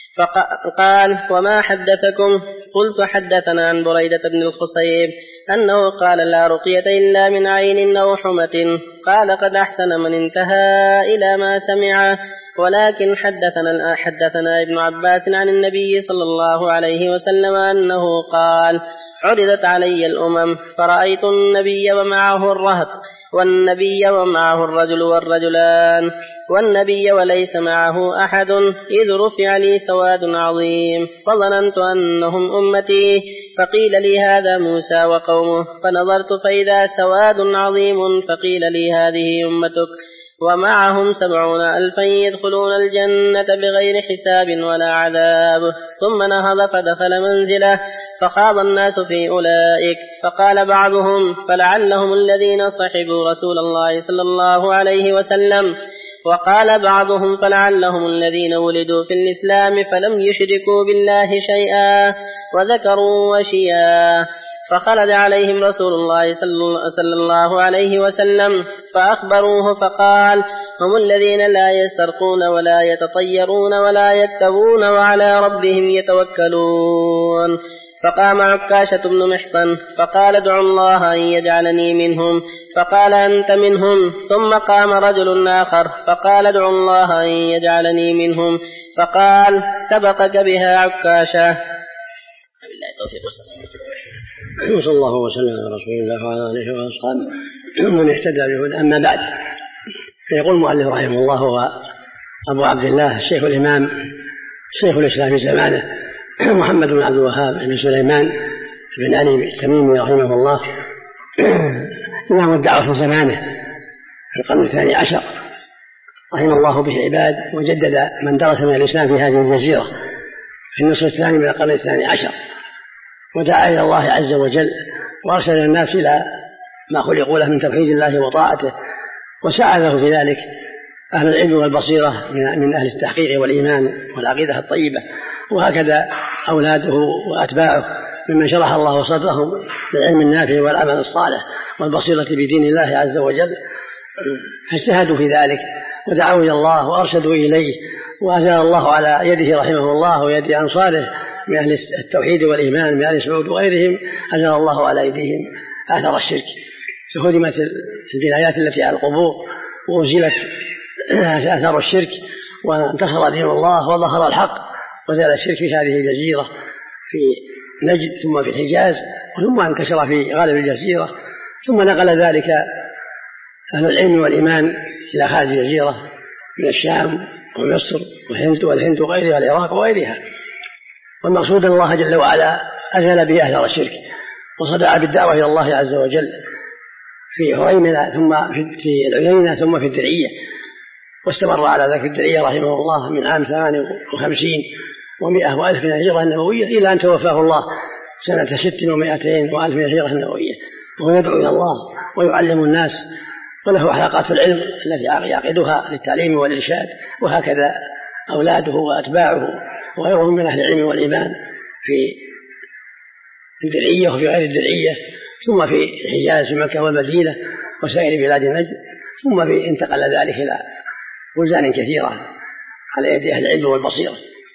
A: فقال: وما حدثكم؟ قلت: حدثنا عن بريدة بن الخصيب أنه قال: لا رقية إلا من عين أو حمة. قال: قد أحسن من انتهى إلى ما سمع. ولكن حدثنا, حدثنا ابن عباس عن النبي صلى الله عليه وسلم أنه قال: عرضت علي الأمم فرأيت النبي ومعه الرهط، والنبي ومعه الرجل والرجلان، والنبي وليس معه أحد، إذ رفع لي سواد عظيم فظننت أنهم أمتي، فقيل لي: هذا موسى وقومه. فنظرت فإذا سواد عظيم، فقيل لي: هذه أمتك ومعهم سبعون ألفا يدخلون الجنة بغير حساب ولا عذاب. ثم نهض فدخل منزله، فخاض الناس في أولئك، فقال بعضهم: فلعلهم الذين صحبوا رسول الله صلى الله عليه وسلم. وقال بعضهم: فلعلهم الذين ولدوا في الإسلام فلم يشركوا بالله شيئا، وذكروا وشيا. فخلد عليهم رسول الله صلى الله عليه وسلم فأخبروه، فقال: هم الذين لا يسترقون ولا يتطيرون ولا يكتوون وعلى ربهم يتوكلون. فقام عكاشة بن محصن فقال: ادعوا الله أن يجعلني منهم. فقال: أنت منهم. ثم قام رجل آخر فقال: ادعوا الله أن يجعلني منهم. فقال: سبقك بها عكاشة. بالله التوفيق والسلام.
B: صلى الله وسلم على رسول الله وعلى آله وأصحابه من اهتدى بهداه. أما بعد، يقول المؤلف رحمه الله هو أبو عبد الله الشيخ الإمام شيخ الإسلام في زمانه محمد بن عبد الوهاب بن سليمان بن علي التميمي رحمه الله، إمام الدعوة في زمانه في القرن الثاني عشر، رحم الله به العباد، وجدد من درس من الإسلام في هذه الجزيرة في النصف الثاني من القرن الثاني عشر، ودعا إلى الله عز وجل، وأرسل الناس إلى ما خلقوا له من توحيد الله وطاعته، وساعده في ذلك أهل العلم والبصيرة من أهل التحقيق والإيمان والعقيدة الطيبة، وهكذا أولاده وأتباعه ممن شرح الله صدرهم للعلم النافع والعمل الصالح والبصيرة بدين الله عز وجل، فاجتهدوا في ذلك ودعوا إلى الله وأرشدوا إليه، وأزال الله على يده رحمه الله ويد أنصاره من أهل التوحيد والإيمان من أهل سعود وغيرهم، أزال الله على أيديهم آثار الشرك، فهدمت البنايات التي على القبور وأزيلت آثار الشرك، وانتصر دين الله وظهر الحق، وزال الشرك في هذه الجزيرة في نجد ثم في الحجاز، ثم انتشر في غالب الجزيرة، ثم نقل ذلك أهل العلم والإيمان إلى خارج الجزيرة من الشام ومصر والهند والهند وغيرها والعراق وغيرها. والمقصود أن الله جل وعلا أزال به أثر الشرك، وصدع بالدعوة إلى الله عز وجل في هريملة ثم في العيينة ثم في الدرعية، واستمر على ذلك في الدرعية رحمه الله من عام ثمان وخمسين ومئة وألف من الهجرة النبوية إلى أن توفاه الله سنة ست ومائتين وألف من الهجرة النبوية، وهو يدعو إلى الله ويعلم الناس، وله حلقات في العلم التي يعقدها للتعليم والإرشاد، وهكذا أولاده وأتباعه وغيرهم من أهل العلم والإيمان في الدرعية وفي غير الدرعية، ثم في الحجاز في مكة والمدينة وسائر بلاد نجد، ثم في انتقل ذلك إلى بلدان كثيرة على يد أهل العلم والبصيرة.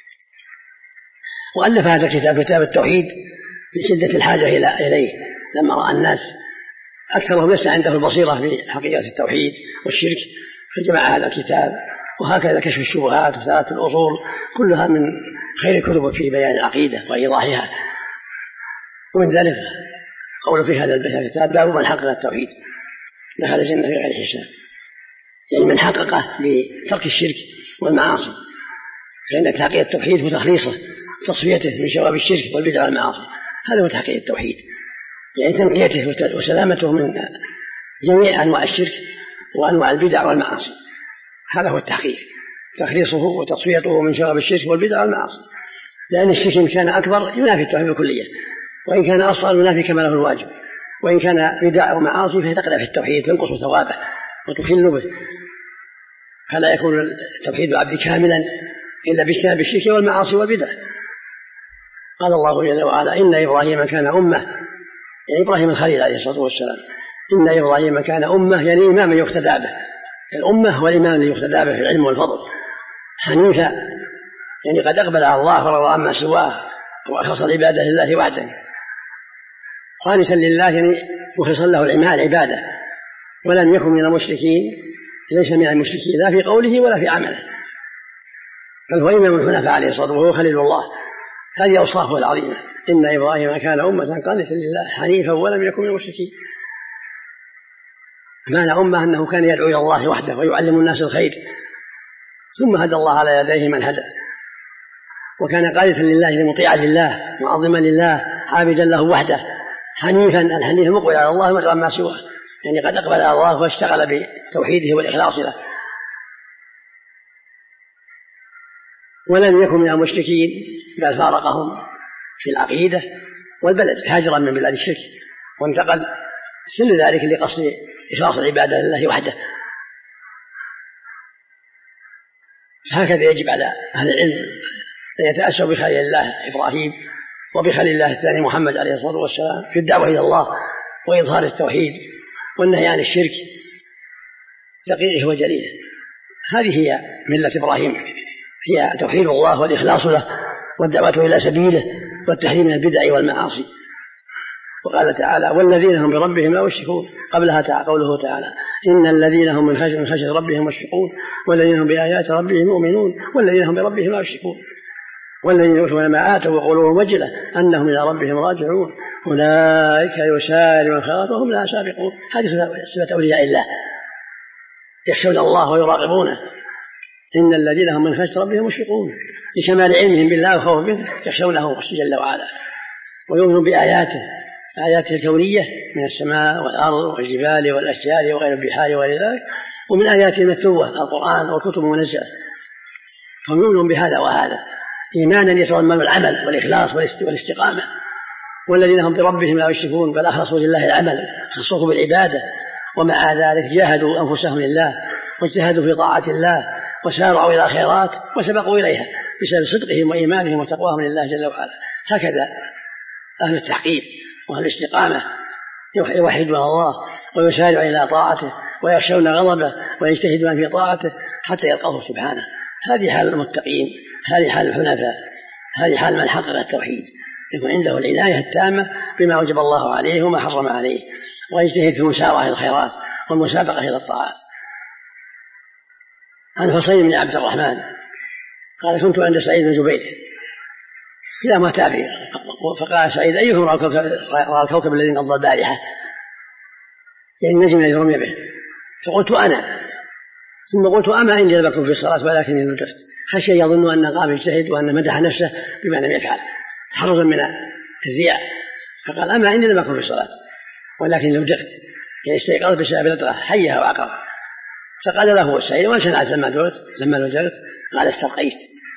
B: وألف هذا الكتاب كتاب التوحيد لشدة الحاجة إليه، لما رأى الناس أكثرهم ليس عنده البصيرة في حقيقة التوحيد والشرك، فجمع هذا الكتاب. وهكذا كشف الشبهات وثلاث الأصول كلها من خير كتب في بيان العقيدة وإيضاحها. ومن ذلك قول في هذا الكتاب باب من حقق التوحيد دخل الجنة في غير حساب، يعني من حققه بترك الشرك والمعاصي، فإن تحقيق التوحيد وتخليصه تصفيته من شواب الشرك والبدع والمعاصي، هذا هو تحقيق التوحيد، يعني تنقيته وسلامته من جميع أنواع الشرك وأنواع البدع والمعاصي، هذا هو التحقيق، تخليصه وتصفيته من شواب الشرك والبدع والمعاصي، لأن الشرك إن كان أكبر ينافي التوحيد بالكلية، وإن كان أصغر ينافي كماله الواجب، وإن كان بدع ومعاصي فهي تقدح في التوحيد تنقص ثوابه وتخل به، فلا يكون التوحيد العبد كاملا إلا باجتناب الشرك والمعاصي والبدع. قال الله جل وعلا إن إبراهيم كان أمة، يعني إبراهيم الخليل عليه الصلاة والسلام، إن إبراهيم كان أمة يعني إماما يقتدى به، الأمة والإمام اللي يقتدى به في العلم والفضل، حنيفا يعني قد أقبل على الله ورضى عما سواه وأخلص العبادة لله وحده، خالصا لله يعني مخلصا له العبادة، ولم يكن من المشركين، ليس من المشركين لا في قوله ولا في عمله، بل هو إمام الحنفاء عليه الصلاة والسلام وهو خليل الله. هذه أوصافه العظيمة، إن إبراهيم كان أمة قانتا لله حنيفا ولم يكن من المشركين. معنى أمة أنه كان يدعو إلى الله وحده ويعلم الناس الخير، ثم هدى الله على يديه من هدى، وكان قانتا لله مطيعا لله معظما لله عابدا له وحده، حنيفا الحنيف مقبل على الله ويرضى ما سواه، يعني قد أقبل على الله واشتغل بتوحيده والإخلاص له، ولم يكن من المشركين بل فارقهم في العقيدة والبلد هاجرا من بلاد الشرك، وانتقل كل ذلك لقصد إخلاص العبادة لله وحده. هكذا يجب على أهل العلم أن يتأسوا بخليل الله إبراهيم وبخليل الله الثاني محمد عليه الصلاة والسلام في الدعوة إلى الله وإظهار التوحيد والنهي عن الشرك دقيقه وجليله. هذه هي ملة إبراهيم، هي توحيد الله والإخلاص له والدعوة إلى سبيله والتحريم من البدع والمعاصي. وقال تعالى والذين هم بربهم لا يشركون، قبلها تعالى قوله تعالى إن الذين هم من خشية ربهم مشفقون والذين هم بآيات ربهم مؤمنون والذين هم بربهم لا يشركون. والذين يؤتون ما آتوا وقلوبهم وجلة أنهم إلى ربهم راجعون أولئك يسارعون الخيرات وهم لا سابقون. هذه صفة أولياء الله، يخشون الله ويراقبونه. إن الذين هم من خشية ربهم مشفقون، لكمال علمهم بالله وخوف منه يخشونه جل وعلا، ويؤمنون بآياته، آياته الكونية من السماء والأرض والجبال والأشجار وغير البحار وغير ذلك، ومن آياته المتلوة القرآن والكتب المنزلة، فهم يؤمنون بهذا وهذا إيمانا يتضمن العمل والإخلاص والاستقامة. والذين هم بربهم لا يشركون بل أخلصوا لله العمل، خصوصوا بالعبادة، ومع ذلك جاهدوا أنفسهم لله واجتهدوا في طاعة الله وسارعوا إلى الخيرات وسبقوا إليها بسبب صدقهم وإيمانهم وتقواهم لله جل وعلا. هكذا أهل التحقيق وأهل الاستقامة يوحدون الله ويسارعون إلى طاعته ويخشون غضبه ويجتهدون في طاعته حتى يلقوه سبحانه. هذه حال المتقين، هذه حال الحنفاء، هذه حال من حقق التوحيد، يكون عنده العناية التامة بما وجب الله عليه وما حرم عليه، ويجتهد في المسارعة إلى الخيرات والمسابقة إلى الطاعات. عن حسين بن عبد الرحمن قال كنت عند سعيد بن جبير إلى ما تابعه، فقال سعيد أيكم رأى الكوكب الذي انقضى البارحة، يعني النجم الذي رمي به؟ فقلت أنا، ثم قلت أما إني لبقت في الصلاة ولكني نجفت، خشي يظن أن قام يجتهد وأن مدح نفسه بما لم يفعل تحرزا من الرياء، فقال أما إني لبقت في الصلاة ولكن نجفت، يعني استيقظت بسبب لطرة حية وعقر. فقال له السعيد وما شنعت لما دعوت لما نجفت؟ قال استرقيت.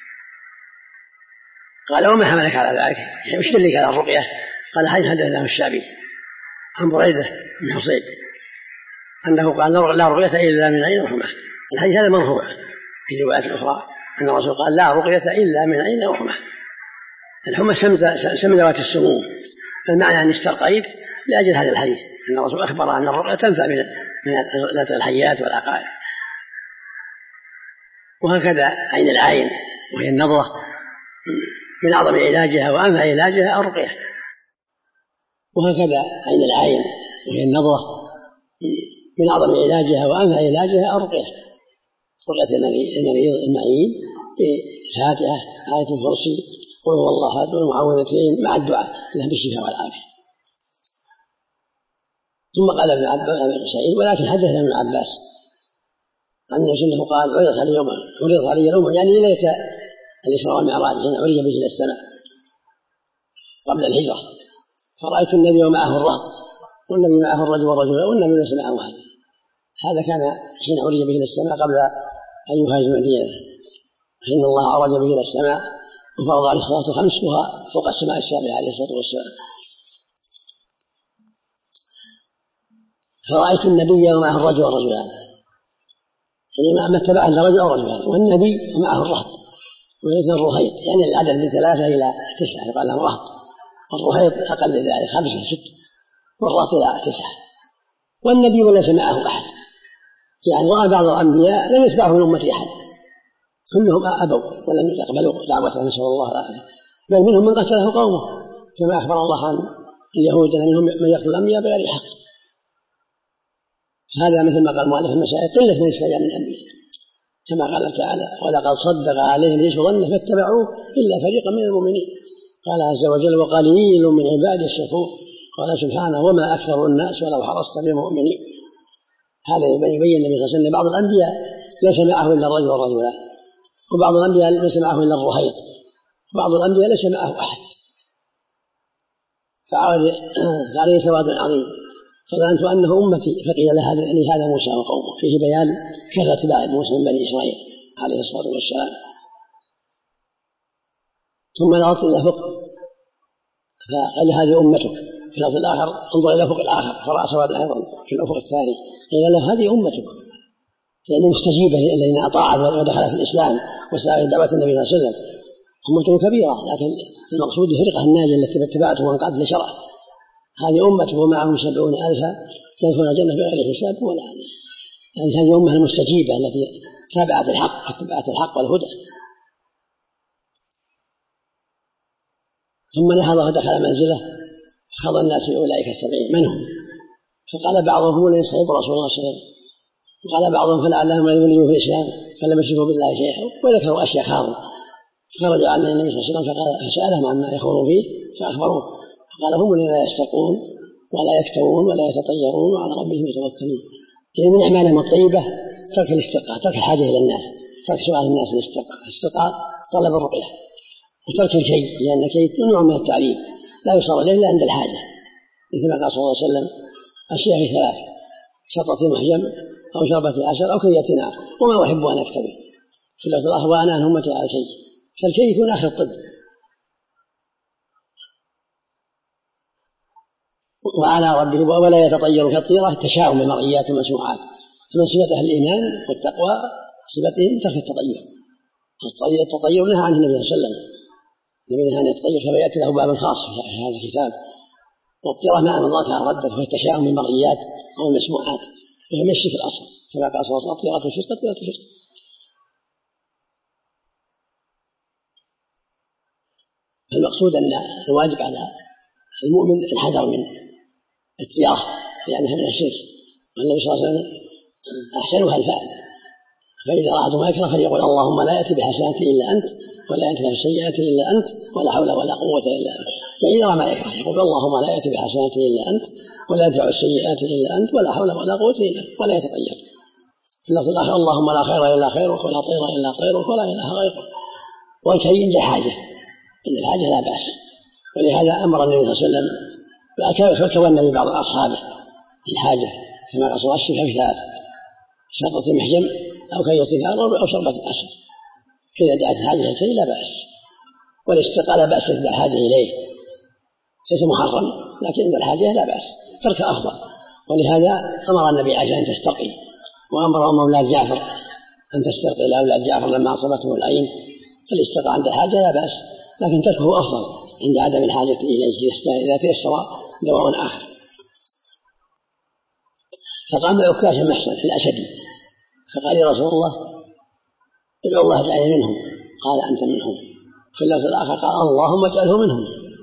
B: قال وما حملك على ذلك؟ يعني وش دلك على الرقية؟ قال حين حدث له الشعبي عن بريدة بن حصيب أنه قال لا رقية إلا من عين وحمى. الحديث هذا مرفوع في رواية أخرى أن الرسول قال لا رقية إلا من عين وحمى. الحمى سمدوات السموم، فالمعنى أن استرقيت لأجل هذا الحديث أن الرسول أخبر أن الرقية تنفع من الحيات والعقارب. وهكذا عين العين وهي النظرة من أعظم علاجها وأنفع علاجها الرقية. وهكذا عين العين وهي النظرة من أعظم علاجها وأنفع علاجها الرقية. رقية المريض المعين بفاتحة آية الكرسي قل هو الله أحد والمعوذتين مع الدعاء له بالشفاء والعافية. ثم قال ابن سعيد ولكن حدثنا ابن عباس أن سنه قال عرضت علي يوما عرضت علي يوما يعني ليلة الإسراء والمعراج حين عرج به إلى السماء قبل الهجرة، فرأيت النبي ومعه الرهط والنبي معه الرجل والرجل والنبي ليس معه أحد. هذا كان حين عرج به إلى السماء قبل أن يهاجم المدينة، فإن الله عرج به إلى السماء وفرض عليه الصلاة الخمس فوق السماء السابعة عليه الصلاة والسلام. فرأيت النبي ومعه الرجل والرجلان، يعني ما اتبع إلا رجل أو رجلان، والنبي ومعه الرهط ويزن الرهيط، يعني العدد من ثلاثة إلى تسعة يقال لهم رهط، والرهيط أقل من ذلك خمسة ست، والرهط إلى تسعة. والنبي وليس معه أحد، يعني رأى بعض الأنبياء لم يتبعه من أمة أحد، كلهم أبوا ولم يقبلوا دعوته نسأل الله العافية، بل منهم من قتله قومه كما أخبر الله عن اليهود أن منهم من يقتل الأنبياء بغير حق. هذا مثل ما قال مؤلف المسائل قلة من استجاب من الأنبياء، كما قال تعالى ولقد صدق عليهم ليش ظنه فاتبعوه إلا فريقا من المؤمنين. قال عز وجل وقليل من عبادي الشكور. قال سبحانه وما أكثر الناس ولو حرصت بمؤمنين. هذا يبين النبي صلى الله عليه وسلم بعض الأنبياء ليس معه إلا الرجل والرجلان، وبعض الأنبياء ليس معه إلا الرهيط، وبعض الأنبياء ليس معه أحد، فعليه سواد عظيم. فظننت أنه أمتي فقيل لهذا موسى وقومه، فيه بيان كيف اتباع موسى من بني إسرائيل عليه الصلاة والسلام. ثم نظرت إلى فوق فقال هذه أمتك، في الأرض الآخر انظر إلى فوق الآخر فرأى سواد أيضا في الأفق الثاني، قيل له هذه أمتك، يعني مستجيبة الذين أطاعت ودخلت في الإسلام واستجابت دعوة النبي صلى الله عليه وسلم. أمته كبيرة، لكن المقصود الفرقة الناجية التي اتبعته وانقادت لشرعه. هذه أمته ومعهم سبعون ألفا يدخلون الجنة بغير حساب ولا عذاب. يعني هذه الأمة المستجيبة التي تابعت الحق واتبعت الحق والهدى. ثم نهض ودخل منزله فخض الناس بأولئك السبعين من هم؟ فقال بعضهم هم الذين صحبوا رسول الله صلى الله عليه وسلم، وقال بعضهم فلعلهم لا يولوا في الإسلام فلم يشركوا بالله شيئا، وذكروا أشياء خاصة خرج عن النبي صلى الله عليه وسلم فقال فسألهم عما يخون فيه فأخبروه فقال هم الذين لا يسترقون ولا يكتوون ولا يتطيرون وعلى ربهم يتوكلون. يعني من أعمالهم الطيبة ترك الاسترقاء، ترك الحاجة إلى الناس، ترك سؤال الناس الاسترقاء، الاسترقاء طلب الرقية، وترك الكي، لأن الكي نوع من التعليم لا يصار إليه إلا عند الحاجة، مثل ما قال صلى الله عليه وسلم أشياء في ثلاث: شرطة محجم أو شربة عسل أو كية نار وما أحب أن أكتوي. في اللفظ الآخر وأنا أن همتي على الكي، فالكي يكون آخر الطب. وعلى ربه ولا يتطير كالطيرة التشاؤم بالمرئيات والمسموعات. فمن صفة أهل الإيمان والتقوى صفتهم ترك التطير. التطير نهى عنه النبي صلى الله عليه وسلم، النبي نهى عن التطير كما يأتي له باب خاص في هذا الكتاب. والطيرة ما أمر الله ردت وهي التشاؤم بالمرئيات أو المسموعات، وهي مشي في الأصل كما قال صلى الله عليه وسلم الطيرة شرك الطيرة شرك. المقصود أن الواجب على المؤمن الحذر من الطيرة لأنها من الشرك، والنبي صلى الله عليه وسلم أحسنها الفعل، فإذا أرادوا ما يكره فليقول اللهم لا يأتي بحسنات إلا أنت ولا يأتي بسيئات إلا أنت ولا حول ولا قوة إلا أنت. يعني إذا ما يكره يقول اللهم لا يأتي بحسنات إلا أنت ولا يدفع السيئات إلا أنت ولا حول ولا قوة إلا أنت، ولا يتطير. في اللفظ الآخر اللهم لا خير إلا خيرك ولا طير إلا طيرك ولا إله غيرك. والكي عند الحاجة، عند الحاجة لا بأس، ولهذا أمر النبي صلى الله عليه وسلم فكوى النبي بعض أصحابه الحاجة كما قصر الشفاء في ثلاث: شرطة محجم أو كية نار أو شربة عسل. إذا دعت الحاجة الكي لا بأس، والاستقاء لا بأس إذا الحاجة إليه، ليس محرم لكن عند الحاجة لا بأس، ترك أفضل. ولهذا أمر النبي عائشة أن تستقي، وأمر أم أولاد جعفر أن تستقي لأولاد جعفر لما أصابتهم العين، فالاستقاء عند الحاجة لا بأس، لكن تركه أفضل عند عدم الحاجة إليه إذا تيسر دواء آخر. فقام عكاشة محسن الأسدي فقال يا رسول الله ادعو الله اجعلني منهم، قال أنت منهم. في اللفظ الآخر قال اللهم اجعله منهم.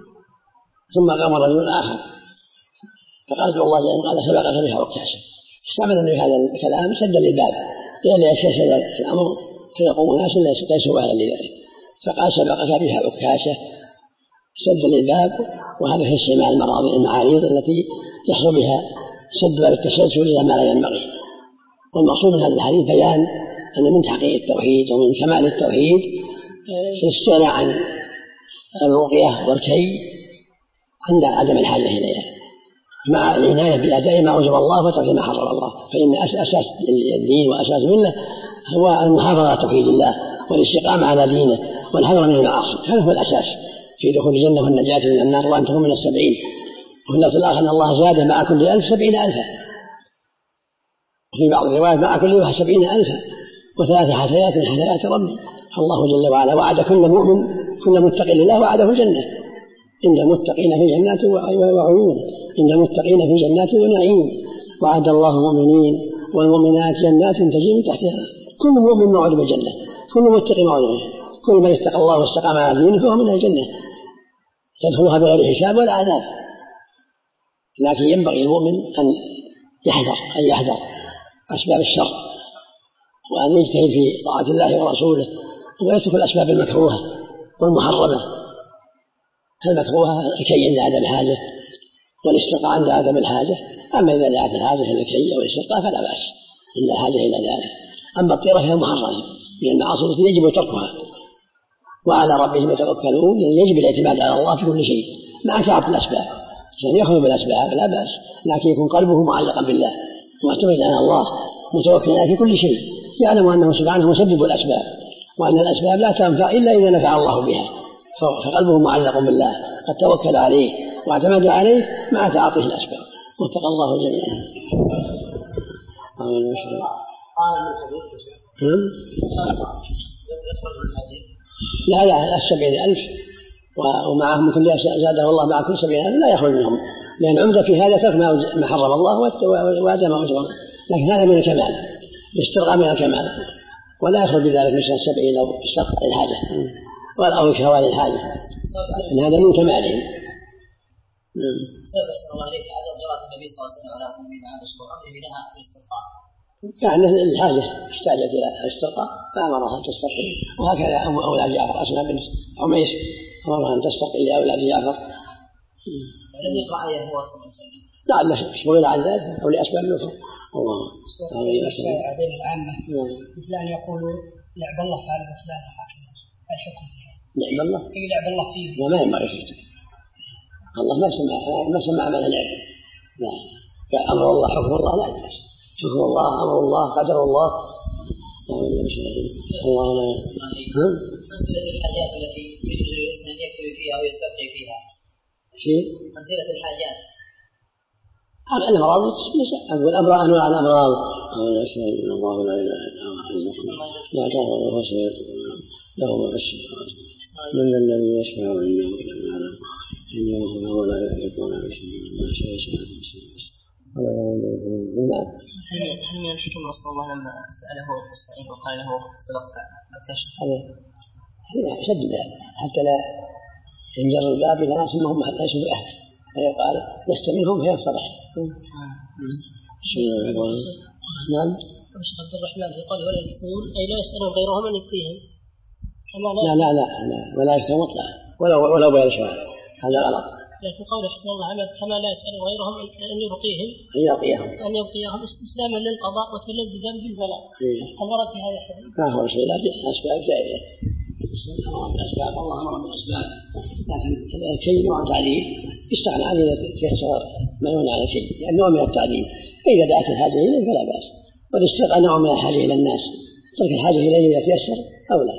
B: ثم قام رجل آخر فقال ادعو الله اجعلني، قال سبقك بها عكاشة. استعمل النبي هذا الكلام سد للباب لأن يشتد الأمر فيقوم ناس ليسوا أهلا لذلك، فقال سبقك بها عكاشة سد للباب. وهذا في استعمال المعاريض التي يحصل بها سد باب التسلسل إلى ما لا ينبغي. والمقصود من هذا الحديث بيان أن من تحقيق التوحيد ومن كمال التوحيد الاستغناء عن الرقية والكي عند عدم الحاجة إليها، مع العناية بأداء ما أوجب الله وترك ما حرم الله، فإن أساس الدين وأساس منه هو المحافظة على توحيد الله والاستقامة على دينه والحذر من المعاصي. هذا هو الأساس في دخول الجنة والنجاة من النار، وأن تكون من السبعين. وفي اللفظ الآخر أن الله زاد مع كل ألف سبعين ألفا، وفي بعض الروايات مع كل واحد سبعين ألفا وثلاث حثيات من حثيات ربي. الله جل وعلا وعد كل مؤمن كل متقي لله وعده الجنة. إن المتقين في جنات وعيون، إن المتقين في جنات ونعيم. وعد الله المؤمنين والمؤمنات جنات تجري من تحتها، كل مؤمن موعد بالجنة، كل متقي موعد بالجنة، كل من اتقى الله واستقام على دينه فهو من الجنة يدخلها بغير حساب ولا عذاب. لكن ينبغي المؤمن أن يحذر أن يحذر أسباب الشر، وأن يجتهد في طاعة الله ورسوله، ويترك الأسباب المكروهة والمحرمة. المكروهة الكي عند عدم الحاجة، والاستقاء عند عدم الحاجة. أما إذا دعت الحاجة إلى الكي أو الاستقاء فلا بأس عند الحاجة إلى ذلك. أما الطيرة فهي محرمة من المعاصي التي يجب تركها. وعلى ربهم يتوكلون، يعني يجب الاعتماد على الله في كل شيء مع تعاطي الأسباب. يعني يأخذ بالأسباب لا بأس، لكن يكون قلبه معلقا بالله معتمدا على الله متوكلا في كل شيء، يعلم أنه سبحانه مسبب الأسباب، وأن الأسباب لا تنفع إلا إذا نفع الله بها، فقلبه معلق بالله قد توكل عليه واعتمد عليه مع تعاطيه الأسباب. وفق الله جميعا. لا لا السبعين ألف ومعهم كل زاده الله مع كل سبعين ألف لا يخرج منهم، لأن عمدة في هذا ترك ما حرم الله وعدم ما أوجب، لكن هذا من الكمال، الاسترقاء من الكمال، ولا يخرج بذلك مثل السبعين أو الشرط الحاجة ولا أو كوالي الحاجة، لأن هذا من كمالهم.
F: سبب صلى الله عليه عدم قراءة النبي صلى الله عليه وسلم على أمه بعد أسبوع أمره لها بالاسترقاء،
B: كان الحاجة احتاجت إلى الاسترقاء فأمرها أن تسترقي، وهكذا أولاد جعفر أسماء بنت عميس أمرها أن تسترقي لأولاد جعفر.
E: الذي يقرأ عليه هو صلى الله عليه وسلم
B: لعله شغل عن ذلك أو لأسباب أخرى. الله
D: هذين العامة مثل أن يقولوا لعب الله فعل فلان وهكذا، الحكم فيها
B: لعب الله؟
D: أي لعب الله فيه.
B: لا ما ينبغي شيء، الله ما سمع ما سمع عمل اللعب. لا أمر الله حكم الله لا يجوز، حكم الله أمر الله قدر الله. الله لا ها؟
E: منزلة الحاجات التي يجوز للإنسان أن يكتب فيها أو يستفتي فيها.
B: شيء؟
E: منزلة الحاجات.
B: الأمراض أقول أمر أنواع الأمراض. الله لا إله إلا هو لا تضر وسيط له ما في السماوات من الذي يشفع عنده إلا بإذنه إنه هو لا يكون بشيء ما شاء يشاء ولا يؤمن.
A: هل من الحكم رسول الله لما سأله السائل وقال له سبقت الكشف؟
B: هذا شد حتى لا ينجر الباب إلى ناس منهم ليسوا بأهل فيقال يستمرهم فيفترح. نعم.
D: الشيخ عبد الرحمن يقول ولا يكتبون أي لا يسألون غيرهم أن يكفيهم.
B: لا لا لا لا ولا يكتبون مطلقا ولا ولا بغير شوائع، هذا غلط.
D: لكن قول حسن الله عمد كما لا يسأل غيرهم أن يبقيهم
B: أن يبقيهم
D: أن يبقيهم استسلاما للقضاء وتلذذا بالبلاء. هل ورد في هذا الحديث؟
B: ما هو شيء لا أسباب جائزة. أسباب الله أمر بالأسباب، لكن الشيء نوع تعليل يستغنى عنه إذا تيسر ما يمنع عن شيء لأنه نوع من التعليم، فإذا دعت الحاجة إليه فلا بأس، والاستغناء نوع من الحاجة إلى الناس، ترك الحاجة إليه إذا تيسر أو لا.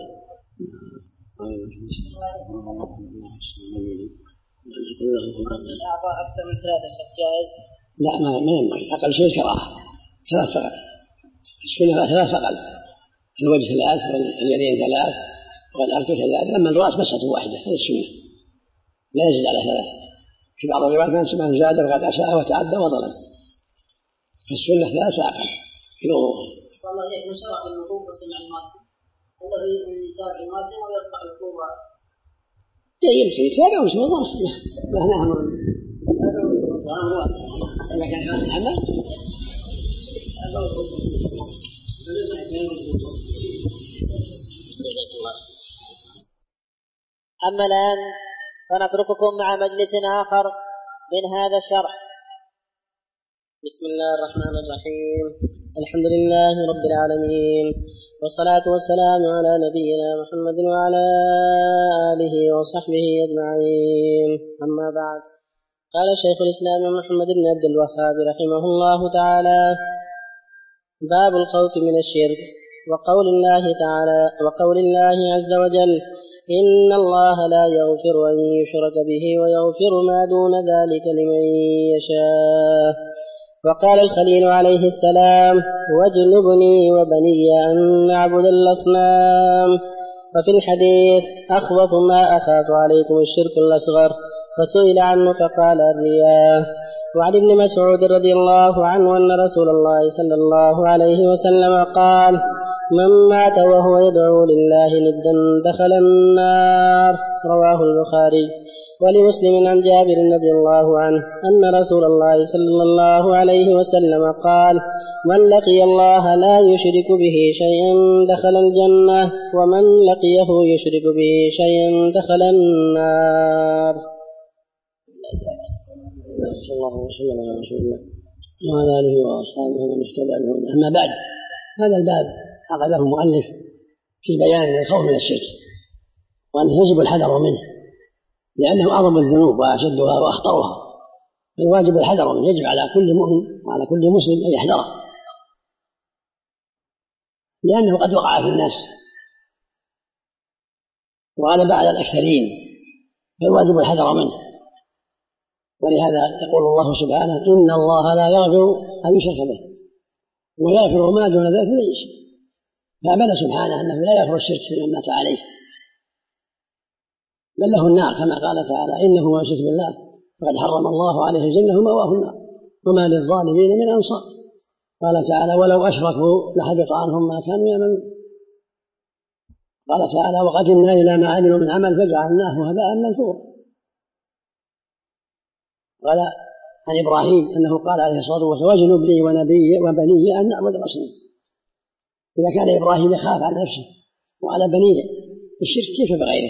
E: الأعضاء أكثر من ثلاثة شخص جائز؟
B: لا ما ما ينبغي، أقل شيء كراهة ثلاث فقط، السنة ثلاث فقط، الوجه ثلاث واليدين ثلاث والأرجل ثلاث، أما الرأس مسحة واحدة هذه السنة لا يزيد على ثلاث. في بعض الروايات من زاد وقد أساء وتعدى وظلم، فالسنة ثلاث فقط في الوضوء.
E: صلى الله عليه وسلم شرع الوضوء وسمع المؤذن، الذي يتابع المؤذن ويرفع الوضوء
B: يمشي يتابع ويمشي وضوء ما هنا أمر إذا كان هذا العمل.
C: أما الآن فنترككم مع مجلس آخر من هذا الشرح.
A: بسم الله الرحمن الرحيم. الحمد لله رب العالمين، والصلاة والسلام على نبينا محمد وعلى آله وصحبه أجمعين. أما بعد، قال شيخ الإسلام محمد بن عبد الوهاب رحمه الله تعالى: باب الخوف من الشرك، وقول الله تعالى وقول الله عز وجل: إن الله لا يغفر أن يشرك به ويغفر ما دون ذلك لمن يشاء. وقال الخليل عليه السلام: واجنبني وبني أن نعبد الأصنام. وفي الحديث: أخوف ما أخاف عليكم الشرك الأصغر، فسئل عنه فقال: الرياء. وعن ابن مسعود رضي الله عنه أن رسول الله صلى الله عليه وسلم قال: من مات وهو يدعو لله ندا دخل النار. رواه البخاري. ولمسلم عن جابر رضي الله عنه أن رسول الله صلى الله عليه وسلم قال: من لقي الله لا يشرك به شيئا دخل الجنة، ومن لقيه يشرك به شيئا دخل النار.
B: صلى الله وسلم على رسول الله وعلى آله وأصحابه ومن اهتدى بهداه. أما بعد، هذا الباب عقده المؤلف في بيان الخوف من الشرك، وأنه يجب الحذر منه لأنه أعظم الذنوب وأشدها وأخطرها، الواجب الحذر منه، يجب على كل مؤمن وعلى كل مسلم أن يحذره، لأنه قد وقع في الناس وغلب على الأكثرين، فالواجب الحذر منه. ولهذا يقول الله سبحانه: إن الله لا يغفر أن يشرك به ويغفر ما دون ذلك لمن يشاء. فأبان سبحانه أنه لا يغفر الشرك فيما مات عليه، بل له النار، كما قال تعالى: إنه من يشرك بالله فقد حرم الله عليه الجنة ومأواه النار وما للظالمين من أنصار. قال تعالى: ولو أشركوا لحبط عنهم ما كانوا يعملون. قال تعالى: وقدمنا إلى ما عملوا من عمل فجعلناه هباء منثورا. قال عن إبراهيم أنه قال عليه الصلاة والسلام واجنبني ونبي وبني أن نعبد الأصنام. إذا كان إبراهيم يخاف على نفسه وعلى بنيه الشرك كيف بغيره؟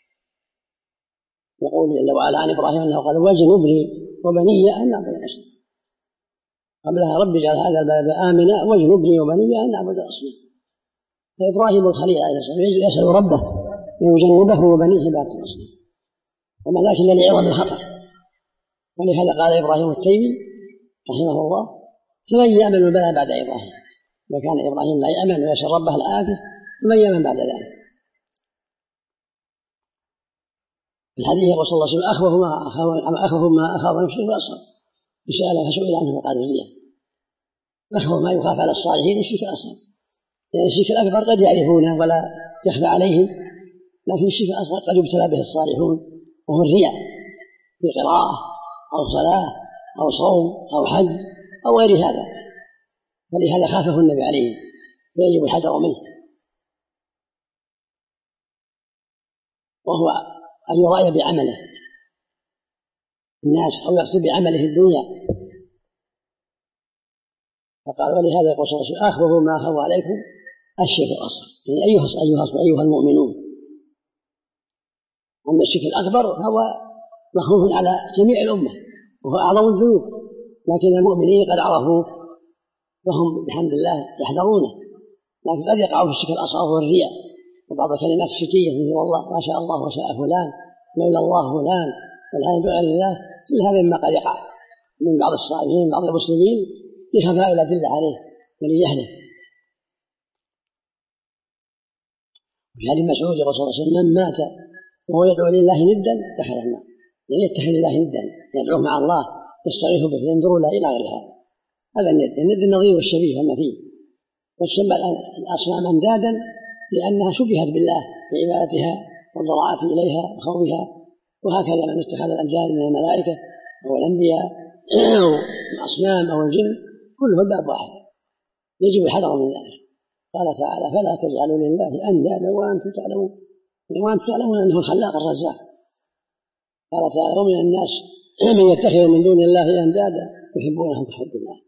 B: يقول جل وعلا عن إبراهيم أنه قال واجنبني وبني أن نعبد الأصنام، قبلها رب اجعل هذا البلد آمنا واجنبني وبني أن نعبد الأصنام. فإبراهيم الخليل عليه الصلاة والسلام يسأل ربه أن يجنبه وبنيه عبادة الأصنام، وما ذاك إلا لعظم الخطر. ولهذا قال إبراهيم التيمي رحمه الله فمن يأمن البلاء بعد إبراهيم؟ إذا كان إبراهيم لا يأمن ويسأل ربه العافية فمن يأمن بعد ذلك؟ الحديث يقول صلى الله عليه وسلم أخوف ما أخوف ما أخاف نفسه الأصغر، سأل فسئل عنه القادسية، أخوف ما يخاف على الصالحين الشرك الأصغر، يعني الشرك الأكبر قد يعرفونه ولا يخفى عليهم، لكن الشرك الأصغر قد يبتلى به الصالحون وهو الرياء في قراءة أو صلاة أو صوم أو حج أو غير هذا، فلهذا خافه النبي عليه فيجب الحذر منه. وهو أن يرأي بعمله الناس أو يقصد بعمله الدنيا. فقال ولهذا يقول صلى الله عليه وسلم أخوف ما أخاف عليكم الشرك الأصغر، يعني أيها أيها أيها المؤمنون. أما الشرك الأكبر فهو مخوف على جميع الأمة وهو أعظم الذنوب، لكن المؤمنين قد عرفوه وهم بحمد الله يحذرونه، لكن قد يقعوا في الشرك الأصغر والرياء وبعض الكلمات الشركية مثل والله ما شاء الله وشاء فلان لولا الله فلان والآن بغير الله، كل هذا مما قد يقع من بعض الصالحين بعض المسلمين لخفاء الأدلة عليه ولجهله. في حديث مسعود يقول صلى الله عليه وسلم من مات وهو يدعو لله ندا دخل النار، يعني يتخذ لله ندا يدعوه مع الله يستغيث به ينظروا له إلى غير هذا، هذا الند، الند النظير والشبيه والمثيل. وتسمى الأصنام أندادا لأنها شبهت بالله بعبادتها والضراعة إليها وخوفها، وهكذا من اتخذ الأنداد من الملائكة أو الأنبياء أو الأصنام أو الجن كله الباب واحد، يجب الحذر من ذلك. قال تعالى فلا تجعلوا لله أندادا وأنتم تعلمون، وأنتم تعلمون أنه الخلاق الرزاق. قال تعالى ومن الناس من يتخذ من دون الله أندادا يحبونهم كحب الله.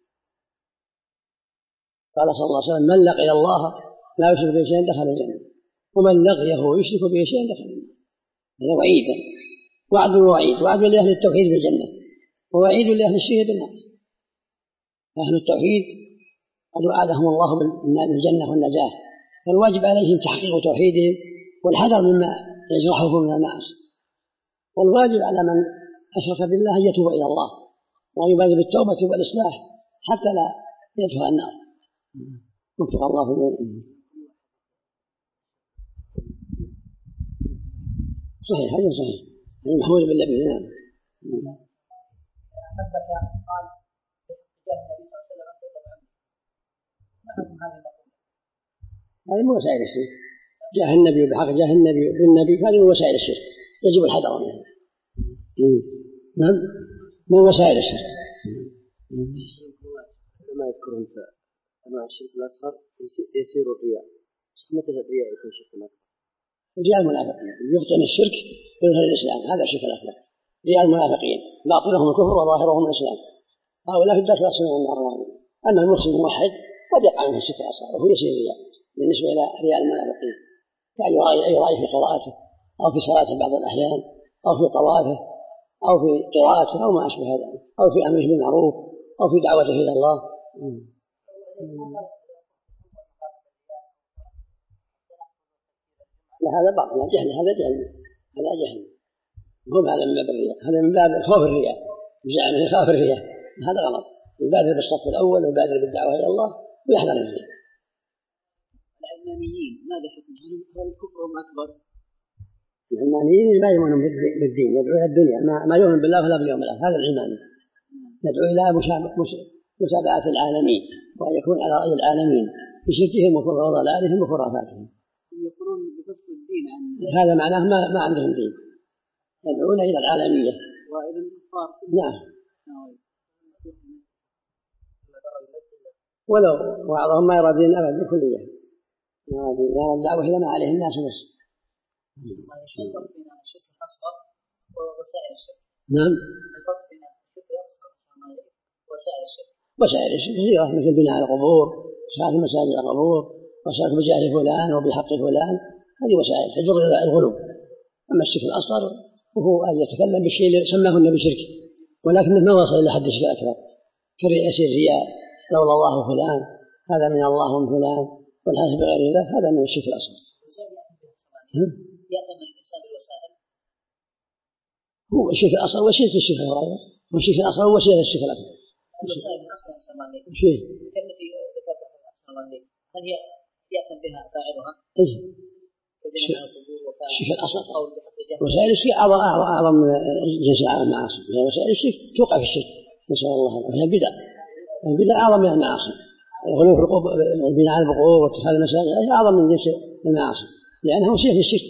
B: قال صلى الله عليه وسلم من لقي الله لا يشرك به شيئا دخل الجنة، ومن لقيه يشرك به شيئا دخل الجنة. هذا وعيد، وعد ووعيد، وعد لأهل التوحيد بالجنة ووعيد لأهل الشرك بالنار. أهل التوحيد قد وعدهم الله بالجنة والنجاة، فالواجب عليهم تحقيق توحيدهم والحذر مما يجرحه من المعاصي، والواجب على من أشرك بالله أن يتوب إلى الله وأن يبادر بالتوبة والإصلاح حتى لا يدخل النار. وفق الله في صحيح، هذا صحيح، هذا محمود بن لبيد. نعم. هذه من وسائل الشرك، جاه النبي بحق جاه النبي بالنبي، هذه من وسائل الشرك يجب الحذر منها. نعم من وسائل الشرك.
F: لما يذكرون أنواع الشرك الأصغر يسير الرياء، متى الرياء يكون شرك أكبر؟
B: رياء المنافقين يبطن الشرك ويظهر الإسلام، هذا الشرك الأكبر. رياء المنافقين باطنهم الكفر وظاهرهم الإسلام، هؤلاء في الداخل أصلا من النار. أما المسلم الموحد قد يقع منه الشرك الأصغر وهو يسير الرياء بالنسبة إلى رياء المنافقين، كأن يرائي في قراءته أو في صلاته بعض الأحيان أو في طوافه أو في قراءته أو ما أشبه هذا، أو في أمره بالمعروف أو في دعوته إلى الله. لا هذا باطل، جهل، هذا جهل، هذا جهل، هم هذا من باب الرياء، هذا من باب خوف الرياء، زعمه يخاف الرياء، هذا غلط. يبادر بالصف الأول ويبادر بالدعوة إلى الله ويحذر الرياء.
F: العلمانيين ماذا حكمهم؟ هل كفرهم أكبر؟
B: العلمانيين ما يؤمنون بالدين، يدعو إلى الدنيا، ما يؤمن بالله ولا باليوم الآخر، هذا العلماني يدعو إلى متابعة العالمين وأن يكون على رأي العالمين بشركهم وضلالهم وخرافاتهم.
F: يقولون بقصد الدين عن
B: هذا معناه ما, ما عندهم دين، يدعون إلى العالمية.
F: وإذا الكفار
B: نعم، ولو بعضهم ما يرى دين أبدا بالكلية، يعني الدعوة إلى ما عليه الناس بس.
F: الفرق بين الشرك الأصغر ووسائل الشرك.
B: نعم.
F: الفرق بين الشرك الأصغر
D: وسائل الشرك
B: وسائل الشرك كثيرة مثل بناء القبور، اتخاذ المساجد القبور، وسائل بجاه فلان وبحق فلان، هذه وسائل تجر إلى الغلو. أما الشرك الأصغر وهو أن يتكلم بالشيء اللي سماه النبي شرك ولكنه ما وصل إلى حد الشرك الأكبر كالرئاسة الرياء، لولا الله فلان، هذا من الله من فلان، والحديث بغير ذلك، هذا من الشرك الأصغر.
D: يأتم الإنسان بالوسائل
B: هو الشرك الأصغر وسيلة الشرك الأكبر، والشرك الأصغر وسيلة الشرك الأكبر.
D: الوسائل أصلا أحسن الله عليك
B: شيء
D: التي ذكرتها أحسن الله عليك هل هي يأتم بها فاعلها؟
B: إيه الشرك الأصغر. وسائل الشرك أعظم أعظم من جنس المعاصي، يعني وسائل الشرك توقع في الشرك نسأل الله العافية. هي البدع، البدع أعظم من المعاصي، الغلو في القبور، بناء القبور واتخاذ المساجد هي أعظم من جنس المعاصي لأنها وسيلة الشرك.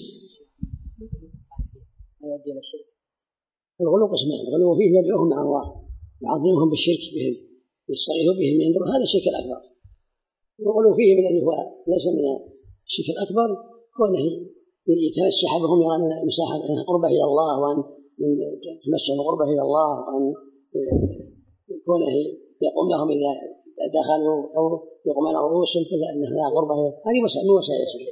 B: الغلو قسمان، الغلو فيه يدعوهم مع الله يعظمهم بالشرك بهم يستغيثوا بهم ينذروا، هذا الشرك الأكبر. والغلو فيه من الذي هو ليس من الشرك الأكبر كونه يتمسح بهم يعني مساحة قربة إلى الله، وأن يتمسح قربة إلى الله، وأن كونه يقوم لهم إذا دخلوا أو يقوم على رؤوسهم فإن هذا قربة، هذه من وسائل الشرك.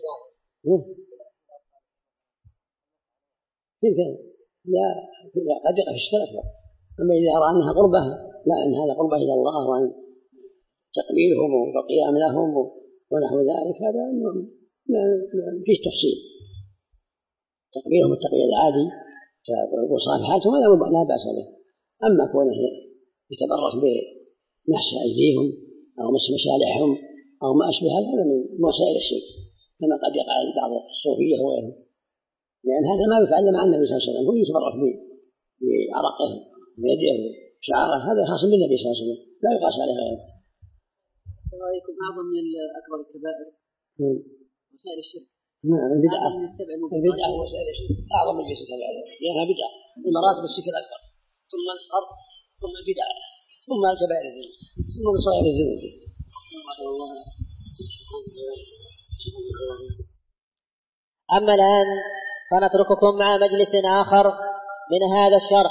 B: تلك لا قد يقع في الشرك الأكبر. أما إذا أرى أنها قربة، لا أن هذا قربة إلى الله وأن تقبيلهم وقيام لهم ونحو ذلك، هذا فيه تفصيل. تقبيلهم التقبيل العادي وصافحاتهم هذا لا بأس به. أما كونه يتبرك بمسح أيديهم أو مسح مشالحهم أو ما أشبه هذا من وسائل الشرك كما قد يقع بعض الصوفية وغيرهم، لأن هذا ما يفعل مع النبي صلى الله عليه وسلم، هو يتبرك بعرقه بيده وشعره، هذا خاص بالنبي صلى الله عليه وسلم لا يقاس عليه غيره.
D: رأيكم أعظم من أكبر الكبائر وسائل الشرك؟
B: نعم البدعة، البدعة وسائل الشرك أعظم من جنس الكبائر لأنها بدعة من مراتب الشرك الأكبر، ثم الأصغر، ثم البدعة، ثم الكبائر الذنوب، ثم صغائر الذنوب.
C: أما الآن فنترككم مع مجلس آخر من هذا الشرح.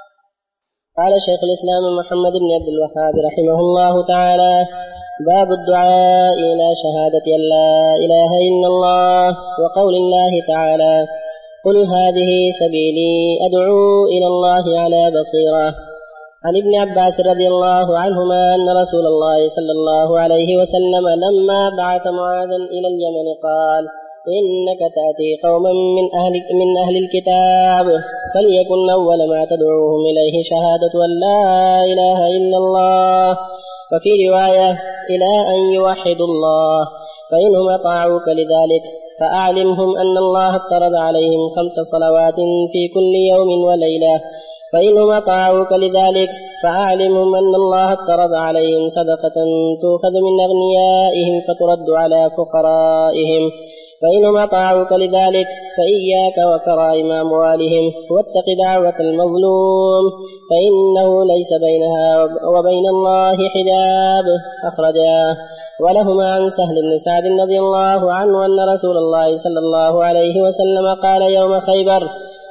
A: قال شيخ الإسلام محمد بن عبد الوهاب رحمه الله تعالى: باب الدعاء إلى شهادة أن لا إله إلا الله، وقول الله تعالى: قل هذه سبيلي أدعو إلى الله على بصيرة. عن ابن عباس رضي الله عنهما أن رسول الله صلى الله عليه وسلم لما بعث معاذا إلى اليمن قال: إنك تأتي قوما من أهل, من أهل الكتاب، فليكن أول ما تدعوهم إليه شهادة أن لا إله إلا الله، وفي رواية إلى أن يوحدوا الله، فإنهم أطاعوك لذلك فأعلمهم أن الله افترض عليهم خمس صلوات في كل يوم وليلة، فإنهم أطاعوك لذلك فأعلمهم أن الله افترض عليهم صدقة تؤخذ من أغنيائهم فترد على فقرائهم، فإنهم أطاعوك لذلك فإياك وكرائم أموالهم، واتق دعوة المظلوم فإنه ليس بينها وبين الله حجاب. أخرجاه. ولهما عن سهل بن سعد رضي الله عنه أن رسول الله صلى الله عليه وسلم قال يوم خيبر: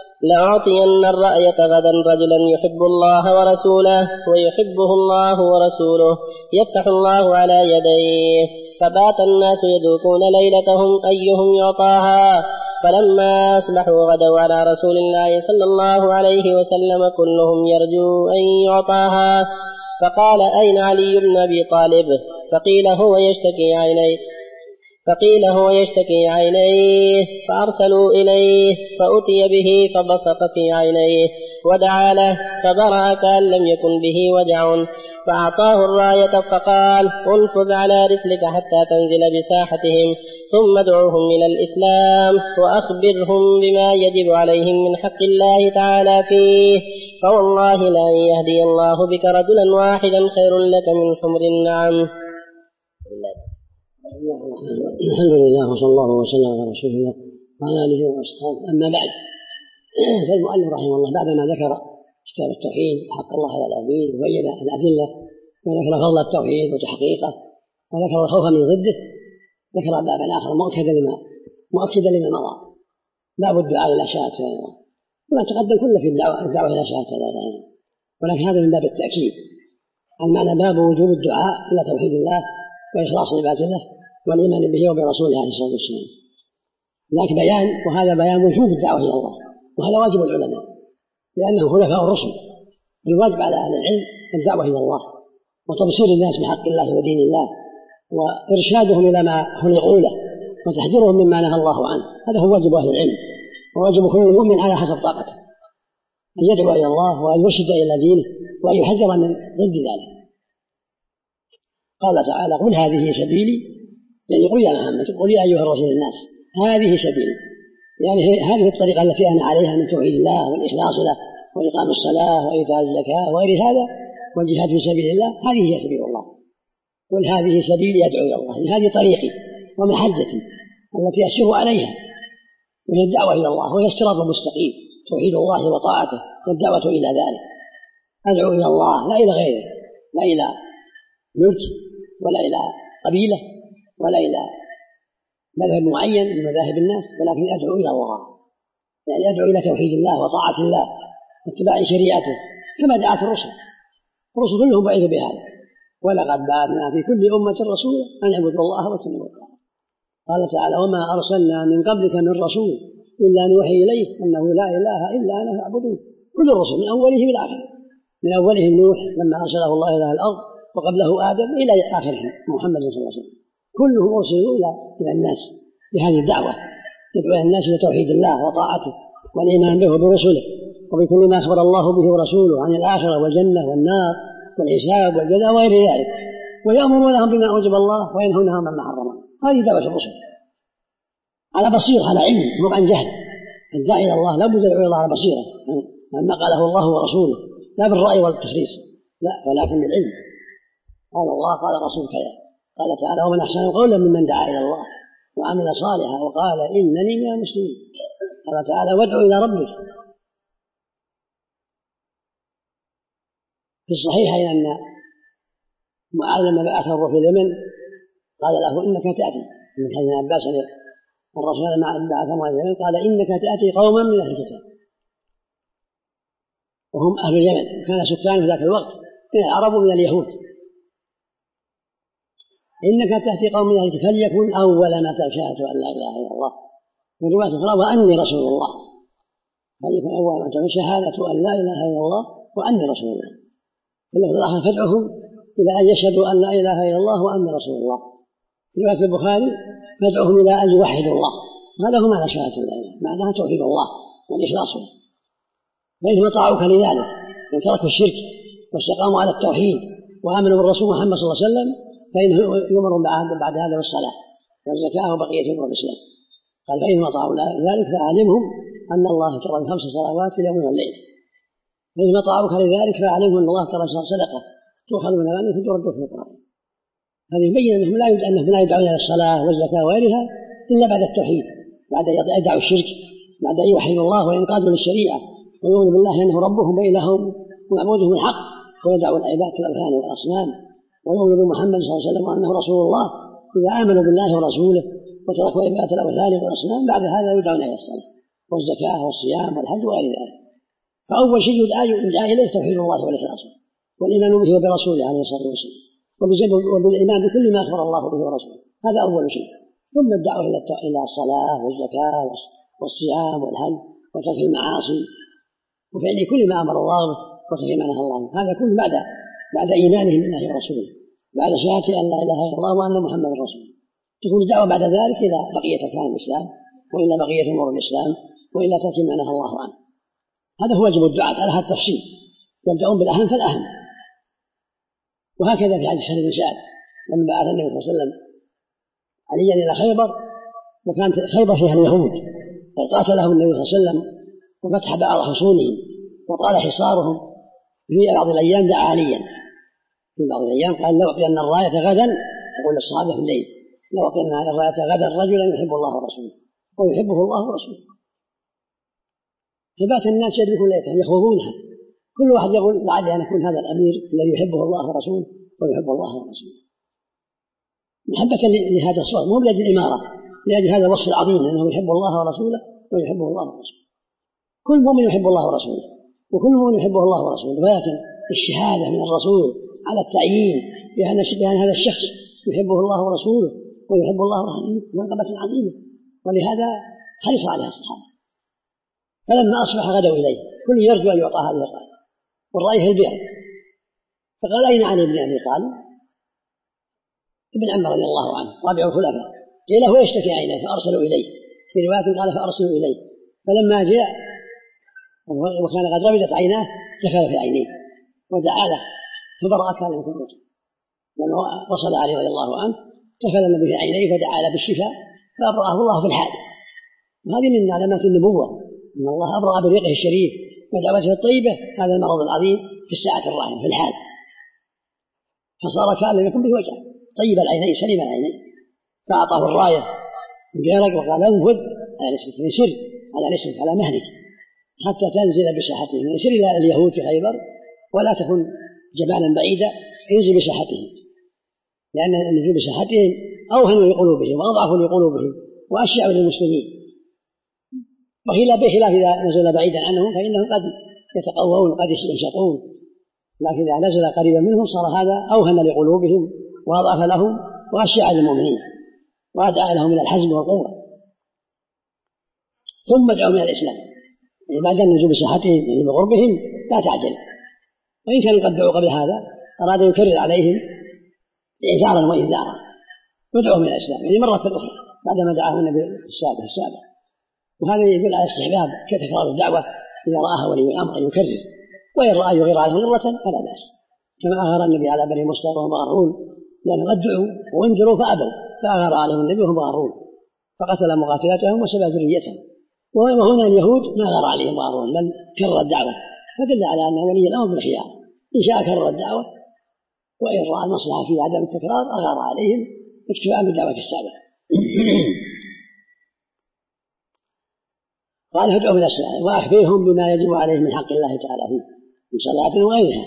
A: لأعطين الرأية غدا رجلا يحب الله ورسوله ويحبه الله ورسوله يفتح الله على يديه، فبات الناس يذوقون ليلتهم أيهم يعطاها، فلما أصبحوا غدوا على رسول الله صلى الله عليه وسلم كلهم يرجو أن يعطاها، فقال: أين علي بن أبي طالب؟ فقيل هو يشتكي عينيه فقيل هو يشتكي عينيه فأرسلوا إليه فأتي به فبصق في عينيه ودعا له فبرأ كأن لم يكن به وجع، فأعطاه الراية فقال: انفذ على رسلك حتى تنزل بساحتهم، ثم ادعوهم إلى الإسلام وأخبرهم بما يجب عليهم من حق الله تعالى فيه، فوالله لأن يهدي الله بك رجلا واحدا خير لك من حمر النعم.
B: الحمد لله وصلى الله وسلم على رسول الله وعلى آله وأصحابه. أما بعد، فالمؤلف رحمه الله بعدما ذكر كتاب التوحيد حق الله على العبيد وبين الأدلة وذكر فضل التوحيد وتحقيقه وذكر الخوف من ضده، ذكر بابا آخر مؤكدا لما مؤكدا لما مضى، باب الدعاء إلى شهادة الله. وما تقدم كله في الدعوة, الدعوة إلى شهادة الله، ولكن هذا من باب التأكيد المعنى باب وجوب الدعاء إلى توحيد الله وإخلاص عبادة الله والإيمان به وبرسوله عليه الصلاة والسلام. هناك بيان، وهذا بيان وجوب الدعوة إلى الله، وهذا واجب العلماء لأنهم خلفاء الرسل. الواجب على أهل العلم الدعوة إلى الله وتبصير الناس بحق الله ودين الله وإرشادهم إلى ما خلقوا له وتحذيرهم مما نهى الله عنه. هذا هو واجب أهل العلم وواجب كل مؤمن على حسب طاقته، أن يدعو إلى الله وأن يرشد إلى دينه وأن يحذر من ضد ذلك. قال تعالى: قل هذه سبيلي، يعني قل يا محمد، قل يا أيها الرسول الناس هذه سبيلي، يعني هذه الطريقة التي أنا عليها من توحيد الله والإخلاص له وإقام الصلاة وإيتاء الزكاة وغير هذا والجهاد في سبيل الله، هذه هي سبيل الله. قل هذه سبيلي يدعو إلى الله، يعني هذه طريقي ومحجتي التي أسير عليها، وهي الدعوة إلى الله وهي الصراط المستقيم، توحيد الله وطاعته والدعوة إلى ذلك. أدعو إلى الله لا إلى غيره، لا إلى ملك ولا إلى قبيلة ولا إلى مذهب معين من مذاهب الناس، ولكن أدعو إلى الله، يعني أدعو إلى توحيد الله وطاعة الله واتباع شريعته كما دعت الرسل. الرسل كلهم بعثوا بهذا، ولقد بعثنا في كل أمة رسولا أن يعبدوا الله واجتنبوا الطاغوت. قال تعالى: وما أرسلنا من قبلك من رسول إلا نوحي إليه أنه لا إله إلا أنا فاعبدون. كل الرسل من أولهم إلى آخره، من أولهم نوح لما أرسله الله إلى الأرض، وقبله آدم إلى آخره محمد صلى الله عليه وسلم، كلهم أرسلوا إلى إلى الناس بهذه الدعوة، يدعو الناس إلى توحيد الله وطاعته والإيمان به وبرسله وبكل ما أخبر الله به ورسوله عن الآخرة والجنة والنار والحساب والجزاء وغير ذلك، ويأمرونهم بما أوجب الله وينهونهم عما حرم. هذه دعوة الرسل على بصيرة، على علم، مو عن جهل. الداعي إلى الله لا بد يدعو إلى الله على بصيرة مما قاله الله ورسوله، لا بالرأي والتخريص، لا، ولكن بالعلم. قال الله قال رسول كذا. قال تعالى: ومن أحسن قولا ممن دعا إلى الله وعمل صالحا وقال إنني من المسلمين. قال تعالى: وادعو إلى ربك. في الصحيحين أن معاذ لما بعثه في اليمن قال له: إنك تأتي، من حديث عباس الرسول لما بعثه معاذ في اليمن قال: إنك تأتي قوما من أهل الكتاب، وهم أهل اليمن، وكان سكانه في ذاك الوقت من العرب ومن اليهود. إنك تأتي قوم من أهل الكتاب فليكن أول ما تشهد أن لا إله إلا الله، ورواية أخرى وأني رسول الله، فليكن أول ما تشهد شهادة أن لا إله إلا الله وأني رسول الله. فالله الآخر فادعهم إلى أن يشهدوا أن لا إله إلا الله وأني رسول الله. في رواية البخاري: فادعهم إلى أن يوحدوا الله. هذا هو معنى شهادة لا إله، معناها توحيد الله والإخلاص له. فإنهم أطاعوك لذلك، إن تركوا الشرك واستقاموا على التوحيد وآمنوا بالرسول محمد صلى الله عليه وسلم فإنه يؤمر بعد هذا بالصلاة والزكاة وبقية أمور الإسلام. قال: فإنهم أطاعوا ذلك فأعلمهم أن الله ترى خمس صلوات في اليوم والليل. فإنهم أطاعوك لذلك فأعلمهم أن الله ترى صدقة تؤخذ من أغانيهم فترد في القرآن. هذا يبين أنهم لا أنهم لا يدعون إلى الصلاة والزكاة وغيرها إلا بعد التوحيد، بعد أن يدعوا الشرك، بعد أن يوحدوا الله وينقادوا للشريعة ويؤمنوا بالله أنه ربهم وإلههم ومعبودهم الحق، ويدعوا العباد كالأوثان والأصنام، ويؤمنوا بمحمد صلى الله عليه وسلم وأنه رسول الله. إذا آمنوا بالله ورسوله وتركوا عبادة الأوثان والأصنام بعد هذا يدعون إلى الصلاة والزكاة والصيام والحج وغير ذلك. فأول شيء يدعى إليه توحيد الله والإخلاص والإيمان به وبرسوله عليه الصلاة والسلام، وبالإيمان بكل ما أخبر الله به ورسوله. هذا أول شيء. ثم الدعوة إلى الصلاة والزكاة والصيام والحج وترك المعاصي وفعل كل ما أمر الله وترك ما نهى الله. هذا كله بعد بعد إيمانهم بالله ورسوله، بعد شهادة أن لا إله إلا الله وأن محمد رسول. تكون الدعوة بعد ذلك إلى بقية أركان الإسلام وإلى بقية أمور الإسلام وإلى ترك ما نهى الله عنه. هذا هو واجب الدعاة على هذا التفصيل، يبدأون بالأهم فالأهم. وهكذا في حديث سهل بن سعد لما بعث النبي صلى الله عليه وسلم عليا إلى خيبر، وكانت خيبر فيها اليهود، فقاتلهم النبي صلى الله عليه وسلم وفتح بعض حصونهم وطال حصارهم. في بعض الأيام دعا عليا، في بعض الأيام قال: لو أعطينا الراية غدا، يقول للصحابة في الليل: لو أعطينا الراية غدا رجلا يحب الله ورسوله ويحبه الله ورسوله. فبات الناس يدركون ليتهم يخوضونها، كل واحد يقول: لعلي أن أكون هذا الأمير الذي يحبه الله ورسوله ويحب الله ورسوله، محبة لهذا الصوت، مو لأجل الإمارة، لأجل هذا الوصف العظيم أنه يحب الله ورسوله ويحبه الله ورسوله. كل مؤمن يحب الله ورسوله، وكل مؤمن يحبه الله ورسوله، ولكن الشهادة من الرسول على التعيين بأن بأن هذا الشخص يحبه الله ورسوله ويحب الله منقبة عظيمة، ولهذا حرص عليها الصحابة. فلما أصبح غدوا إليه كل يرجو أن يعطى هذه الراية، والراية البيع، فقال أين علي بن أبي طالب ابن عمر رضي الله عنه رابع الخلفاء؟ قيل هو يشتكي عينيه فأرسلوا إليه، في رواية قال فأرسلوا إليه، فلما جاء وكان قد رمدت عيناه تفل في عينيه ودعا له فبرأ كان من كل وجه، لأنه وصل عليه رضي الله عنه تفل النبي في عينيه فدعا له بالشفاء فأبرأه الله في الحال. وهذه من علامات النبوة أن الله أبرأ بريقه الشريف ودعوته الطيبة هذا المرض العظيم في الساعة الراهنة في الحال، فصار كان لم يكن به وجه طيب العينين سليم العينين، فأعطاه الراية وجارك وقال انفذ على نسلك يسر على نسلك على مهلك حتى تنزل بساحتهم، يسر إلى اليهود في خيبر ولا تكن جبالا بعيدا، انزل بساحتهم، لأن النزول بساحتهم أوهن لقلوبهم وأضعف لقلوبهم وأشيع للمسلمين، بخلاف إذا نزل بعيدا عنهم فإنهم قد يتقوون قد ينشطون، لكن إذا نزل قريبا منهم صار هذا أوهن لقلوبهم وأضعف لهم وأشيع للمؤمنين وأدعى لهم إلى الحزم والقوة. ثم دعوا من الإسلام بعد النزول بساحتهم يعني بقربهم لا تعجل، وإن كانوا قد دعوا قبل هذا أراد يكرر عليهم إعذارا وإنذارا ودعوا من الإسلام يعني مرة أخرى بعدما دعاه النبي السابق السابق. وهذا يدل على استحباب كتكرار الدعوة إذا رآها ولي الأمر أن يكرر، وإن رأى يغير عنه مرة فلا بأس، كما أغار النبي على بني مصطفى وهم غارون لأنه قد دعوا وانذروا فأبوا فأغار عليهم النبي وهم غارون فقتل مقاتلتهم وسبى ذريتهم. وهنا اليهود ما غار عليهم غارون بل كرر الدعوة، فدل على أن ولي الأمر بالخيار إن شاء كرر الدعوة، وإن رأى المصلحة في عدم التكرار أغار عليهم اكتفاء بالدعوة السابقة. قال فادعوا إلى الصلاة وأخبرهم بما يجب عليهم من حق الله تعالى فيه من صلاة وغيرها.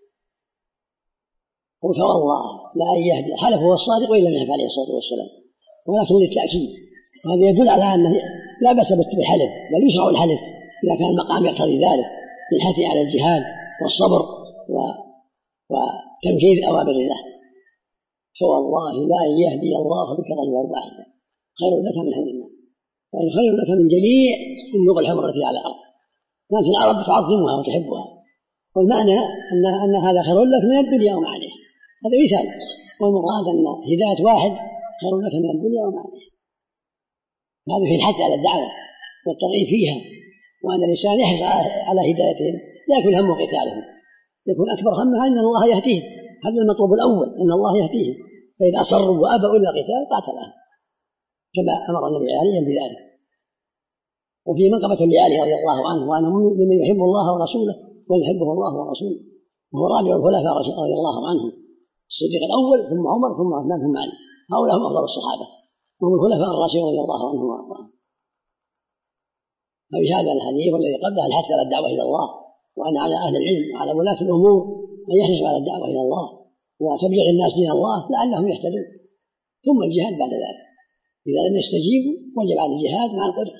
B: قل فوالله لا أن يهدي حلف هو الصادق وإن لم يحلف عليه الصلاة والسلام، ولكن للتأكيد، وهذا يدل على أنه لا بأس بالحلف بل يشرع الحلف إذا كان المقام يقتضي ذلك للحث على الجهاد والصبر و... وتنفيذ أوامر الله. فوالله لا أن يهدي الله بك رجلا واحدا خير لك من حمر النار، يعني خير لك من جميع النوق الحمر التي على الأرض، كانت العرب تعظمها وتحبها، والمعنى أن, أن هذا خير لك من الدنيا وما عليها، هذا مثال، والمراد أن هداية واحد خير لك من الدنيا وما عليها. هذا في الحث على الدعوة والترغيب فيها، وأن الإنسان يحرص على هدايتهم لا يكون همه قتالهم، يكون أكبر همها أن الله يهديهم، هذا المطلوب الأول أن الله يهديهم، فإذا أصروا وأبوا إلا القتال قاتلهم كما أمر النبي عليهم بذلك. وفي منقبة لآله رضي الله عنه وأنه ممن يحب الله ورسوله ويحبه الله ورسوله، وهو رابع الخلفاء رضي الله عنهم، الصديق الأول ثم عمر ثم عثمان ثم علي، هؤلاء هم أفضل الصحابة وهم الخلفاء الراشدون رضي الله عنهم وأرضاهم. ففي هذا الحديث والذي قبله الحث على الدعوة إلى الله، وأن على أهل العلم وعلى ولاة الأمور أن يحرصوا على الدعوة إلى الله وتبليغ الناس دين الله لعلهم يهتدون، ثم الجهاد بعد ذلك، إذا لم يستجيبوا وجب على الجهاد مع القدرة.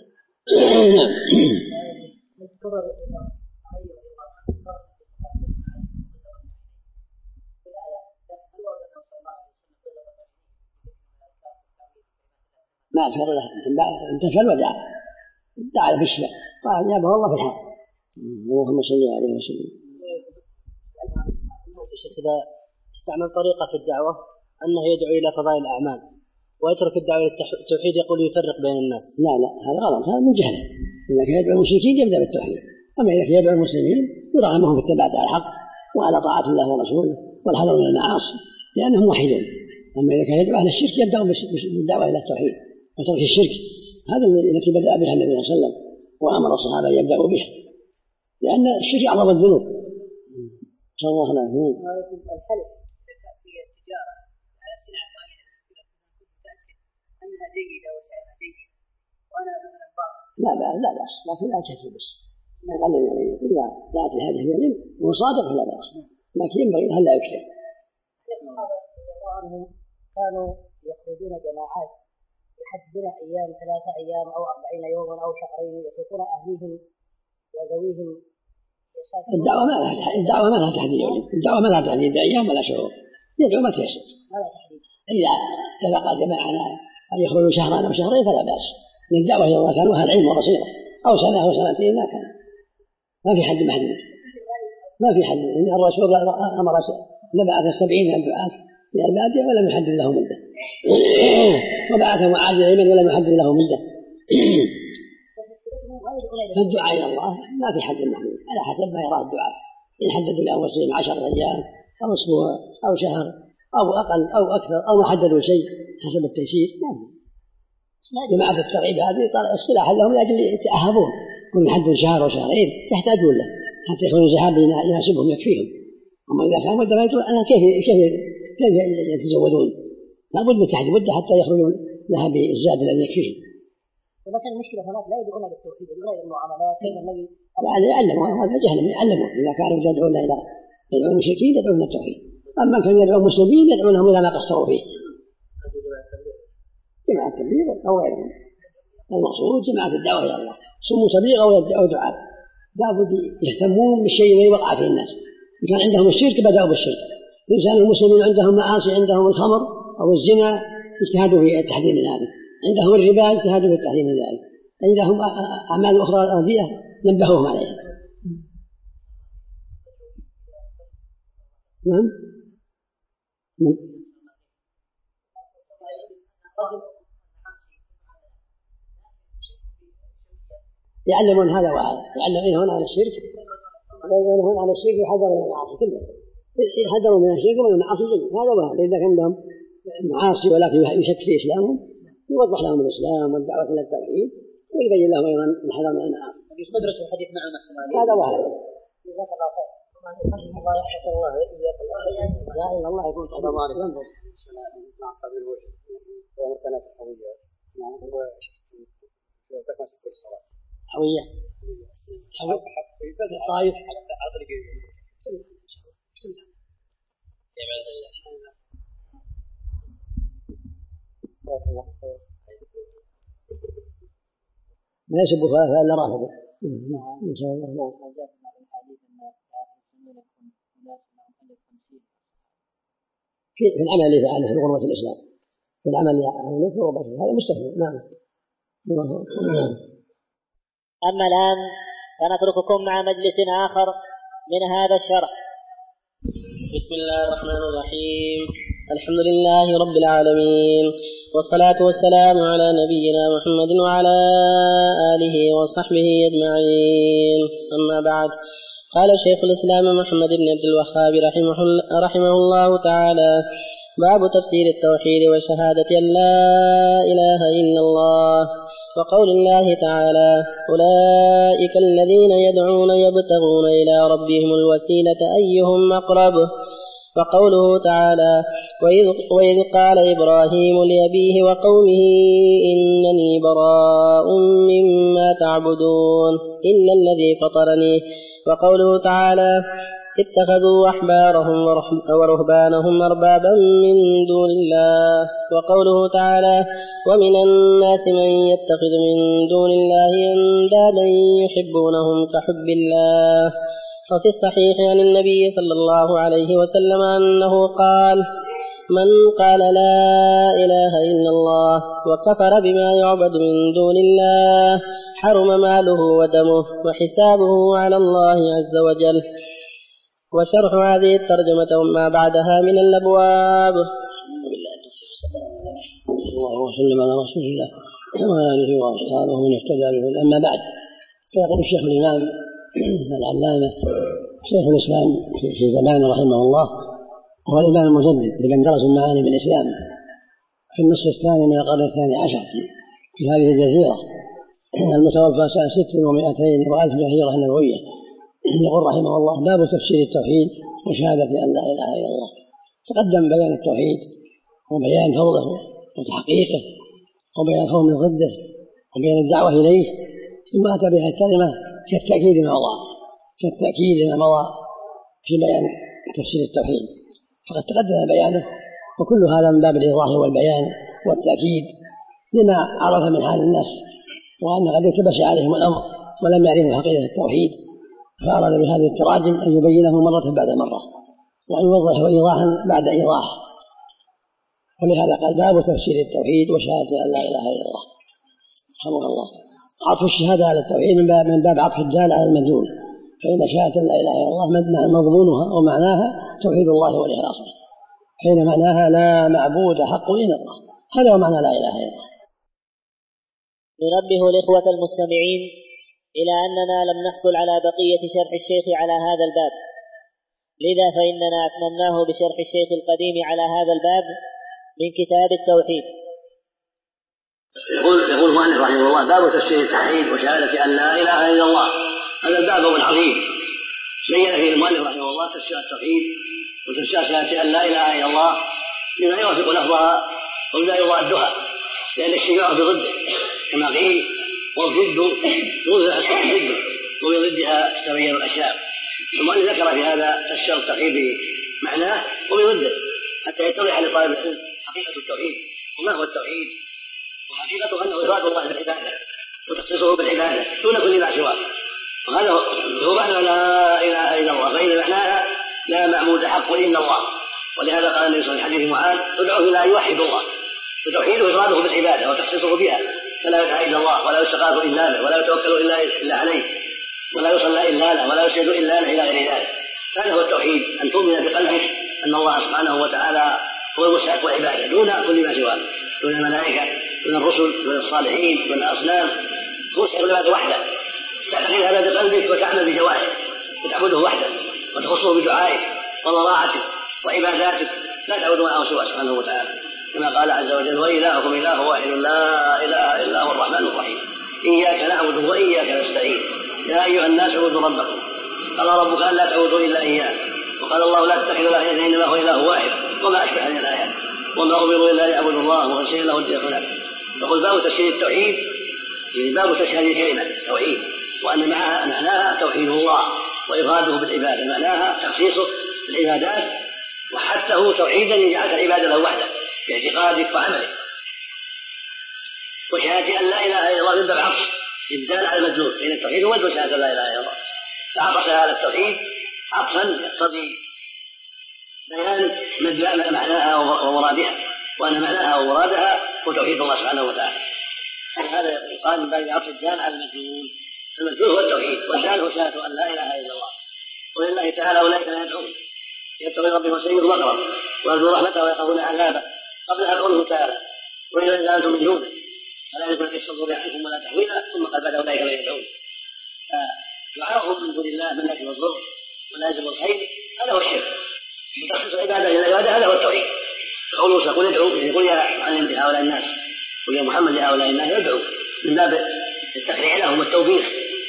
B: ما أذكر له انتفل ودعا دعا بالشفاء قال أجابه الله في الحال. اللهم صل عليه وسلم.
F: إذا استعمل طريقة في الدعوة أنه يدعو إلى فضائل الأعمال ويترك الدعوة للتوحيد يقول يفرق بين الناس،
B: لا لا هذا غلط، هذا من جهله. إذا كان يدعو المشركين يبدأ بالتوحيد، أما إذا كان يدعو المسلمين يرغمهم في الثبات على الحق وعلى طاعة الله ورسوله والحذر من المعاصي لأنهم موحدون. أما إذا كان يدعو أهل الشرك يبدأ بالدعوة إلى التوحيد وترك الشرك، هذا التي بدأ بها النبي صلى الله عليه وسلم وأمر الصحابة أن يبدأوا بها، لأن الشرك أعظم الذنوب. صلى الله عليه وسلم.
E: الحلف في التجارة على سلعة معينة متأكد أنها جيدة وسعرها جيد وأنا مثلا بعض
B: لا بأس لا بأس، لكن لا تكفي بس ما قال لي إذا جاءت هذه اليمين وهو صادق فلا بأس، لكن ينبغي أن لا يكتب.
G: كانوا يخرجون جماعات يحددون أيام ثلاثة أيام أو أربعين يوما أو شهرين يتركون أهليهم وذويهم
B: الدعوة ما لها الدعوة ما لها تحديد الدعوة ما لها تحديد بأيام ولا شهور يدعو ما تيسر إذا اتفق جماعنا أن يخرجوا شهرا أو شهرين فلا بأس من الدعوة إلى الله كانوا أهل علم وبصيرة أو سنة أو سنتين ما كان ما في حد محدود ما في حد إن الرسول أمر نبعث السبعين من الدعاة في البادية ولم يحدد له مدة وبعث معاذ اليمن ولم يحدد له مدة فالدعاء إلى الله ما في حد محدود على حسب ما يراه الدعاء إن حددوا لأنفسهم عشرة أيام أو أسبوع أو شهر أو أقل أو أكثر أو ما حددوا شيء حسب التيسير جماعة الترغيب هذه اصطلاحا لهم لأجل يتأهبون كل يحدد شهر وشهرين يحتاجون له حتى يكون الذهاب يناسبهم يكفيهم. أما إذا كان مدة ما يقول أنا كيف كيف كيف يتزودون لابد من تحديد مدة حتى يخرجون لها بالزاد الذي يكفيهم.
G: ولكن المشكلة هناك لا يدعون بالتوحيد يدعون إلى المعاملات كيف النبي
B: يعني يعلموا هذا جهل يعلموا إذا كانوا يدعون إلى يدعون المشركين يدعون التوحيد أما كان يدعون المسلمين يدعونهم إلى ما قصروا فيه جماعة التبليغ أو غيرهم. المقصود جماعة الدعوة إلى الله سموا تبليغ أو دعاء لابد يهتمون بالشيء الذي وقع فيه الناس. إن كان عندهم الشرك بدأوا بالشرك إنسان المسلمين عندهم معاصي عندهم الخمر أو الزنا اجتهادوا في التحذير من هذا عندهم الربا اجتهادوا في التحذير من ذلك عندهم أعمال أخرى أرضية نبهوهم عليها. نعم يعلمون هذا وهذا يعلمون على الشرك ويعلمون على الشرك ويحذرون من المعاصي كلها يحذرون من الشرك ومن المعاصي جميعا هذا وهذا. إذا كان لهم معاصي ولكن يشك في إسلامهم يوضح لهم الإسلام والدعوة إلى التوحيد ويبين لهم أيضا الحذر من المعاصي.
F: يستدرك الحديث معنا
B: هذا وهذا.
G: جزاك الله خير. الله يحفظك الله ويجزاك الله خير.
B: لا إله إلا الله يكون صلى الله عليه وسلم. حوية طائف ما يسب فلا إلا رافضه. إن شاء الله. في العمل اللي فعله في غربة الإسلام في العمل اللي فعله في غربة الإسلام هذا مستثنى. نعم.
C: أما الآن فنترككم مع مجلس آخر من هذا الشرح.
A: بسم الله الرحمن الرحيم. الحمد لله رب العالمين والصلاة والسلام على نبينا محمد وعلى آله وصحبه أجمعين. أما بعد قال شيخ الإسلام محمد بن عبد الوهاب رحمه, رحمه الله تعالى باب تفسير التوحيد وشهادة أن لا إله إلا الله وقول الله تعالى أولئك الذين يدعون يبتغون إلى ربهم الوسيلة أيهم أقرب وقوله تعالى وإذ قال إبراهيم لأبيه وقومه إنني براء مما تعبدون إلا الذي فطرني وقوله تعالى اتخذوا أحبارهم ورهبانهم أربابا من دون الله وقوله تعالى ومن الناس من يتخذ من دون الله أندادا يحبونهم كحب الله. وفي الصحيح عن النبي صلى الله عليه وسلم أنه قال من قال لا إله إلا الله وكفر بما يعبد من دون الله حرم ماله ودمه وحسابه على الله عز وجل. وشرح هذه الترجمة وما بعدها من الأبواب.
B: الله وسلم على رسول الله وآله وأصحابه ومن اهتدى به. أما بعد فيقول الشيخ الإمام العلامة شيخ الإسلام في زمانه رحمه الله هو الإمام المجدد لمن درس المعاني بالإسلام في النصف الثاني من القرن الثاني عشر في هذه الجزيرة المتوفى سنة ست ومائتين وألف هجرة نبوية. يقول رحمه الله باب تفسير التوحيد وشهادة أن لا إله إلا الله. تقدم بيان التوحيد وبيان فضله وتحقيقه وبيان خوف من ضده وبيان الدعوة إليه ثم أتى بها الكلمة كالتأكيد ما مضى كالتأكيد ما مضى في بيان تفسير التوحيد فقد تقدم بيانه وكل هذا من باب الإيضاح والبيان والتأكيد لما عرف من حال الناس وأن قد التبس عليهم الأمر ولم يعرفوا حقيقة التوحيد فأراد بهذه التراجم أن يبينه مرة بعد مرة وأن يوضحه إيضاحا بعد إيضاح، ولهذا قال باب تفسير التوحيد وشهادة أن لا إله إلا الله. رحمه الله. عطف الشهادة على التوحيد من باب, من باب عطف الدال على المدلول، فإن شهادة لا إله إلا الله مضمونها ومعناها توحيد الله والإخلاص، حين معناها لا معبود حق إلا الله، هذا هو معنى لا إله إلا الله.
C: ننبه الإخوة المستمعين إلى أننا لم نحصل على بقية شرح الشيخ على هذا الباب، لذا فإننا أتممناه بشرح الشيخ القديم على هذا الباب من كتاب التوحيد.
B: يقول يقول المؤلف رحمه الله باب تفسير التوحيد وشهادة أن لا إله إلا الله. هذا الباب عظيم بين فيه المؤلف رحمه الله تفسير التوحيد وتفسير شهادة أن لا إله إلا الله بما يوافق لفظها وبما يضادها، لأن الشيء يعرف بضده كما قيل والضد وضع ضده وبضدها تتبين الأشياء. المؤلف ذكر في هذا تفسير التوحيد بمعناه وبضده حتى يتضح لطالب العلم حقيقة التوحيد وما هو التوحيد، وحقيقته أنه إفراد الله بالعبادة وتخصيصه بالعبادة دون كل ما سواه، وهذا هو معنى لا إله إلا الله، فإن معناها لا معبود حق إلا الله. ولهذا قال النبي صلى الله عليه وسلم في حديث معاذ ادعوه إلى أن يوحد الله، فتوحيده إفراده بالعبادة وتخصيصه بها، فلا يدعى إلا الله ولا يستغاث إلا به ولا يتوكل إلا عليه ولا يصلى إلا له ولا يسجد إلا له إلى غير ذلك. هذا هو التوحيد، أن تؤمن بقلبك أن الله سبحانه وتعالى هو المستحق العبادة دون كل ما سواه، دون الملائكة دون الرسل دون الصالحين دون الأصنام، هو مستحق العبادة وحده، تعتقد هذا بقلبك وتعمل بجوارحك وتعبده وحده وتخصه بدعائك وضراعتك وعباداتك، لا تعبد معه سواه سبحانه وتعالى، كما قال عز وجل وإلهكم إله واحد لا إله إلا هو الرحمن الرحيم إياك نعبد وإياك نستعين يا أيها الناس اعبدوا ربكم قال ربك أن لا تعبدوا إلا إياه وقال الله لا تتخذوا إلهين إنما هو إله واحد وما أشبه هذه الآيات وما أمروا إلا ليعبدوا الله مخلصين له الدين حنفاء. يقول باب تفسير التوحيد يعني باب تشهير كلمة توحيد وأن معها معناها توحيد الله وإفراده بالعبادة، معناها تخصيصه بالعبادات وحتى توحيدا يجعلك العبادة له وحده في اعتقادك وعملك. وشهادة أن لا إله إلا الله من باب عطف الدال على المدلول، لأن التوحيد هو مدلول شهادة لا إله إلا الله، فعطف على التوحيد عطفا يقتضي بيان معناها ومرادها، وأن معناها ومرادها هو توحيد الله سبحانه وتعالى. هذا يقال من باب عطف الدال على المدلول، المدلول هو التوحيد والدال هو شهادة أن لا إله إلا الله. ولله تعالى أولئك لا يدعون يبتغي ربهم وسيد مقرب ويرجو رحمته ويخافون عذابه قبلها قوله تعالى وإذا زالتم من دونه فلا يكن كشف الضر عنكم ولا تحويلا ثم قد بدا أولئك لا يدعون. فدعاؤهم من دون الله من نفي الضر ولازم الخير هذا هو الشرك، وتخصيص العبادة للعبادة هذا هو التوحيد. قوله سيقول ادعوا يعني قل يا معلم لهؤلاء الناس قل يا محمد لهؤلاء الناس ادعوا من باب التخريع لهم والتوبيخ.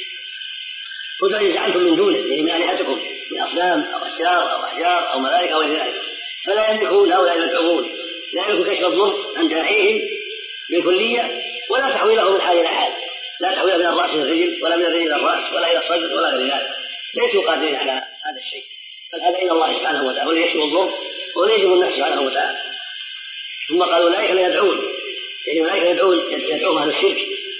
B: قل فإن زعمتم من دونه يعني من آلهتكم من أصنام أو أشجار أو أحجار أو ملائكة أو غير ذلك فلا يملكون هؤلاء المدعوون لا يملكون كشف الضر عن داعيهم بالكلية ولا تحويله من حال إلى حال، لا تحويله من الرأس إلى الرجل ولا من الرجل إلى الرأس ولا إلى الصدر ولا غير ذلك، ليسوا قادرين على هذا الشيء، بل هذا إلى الله سبحانه وتعالى هو يكشف الضر ويجب النفس سبحانه وتعالى. ثم قالوا أولئك لا يدعون يعني أولئك يدعون يدعوهم أهل الشرك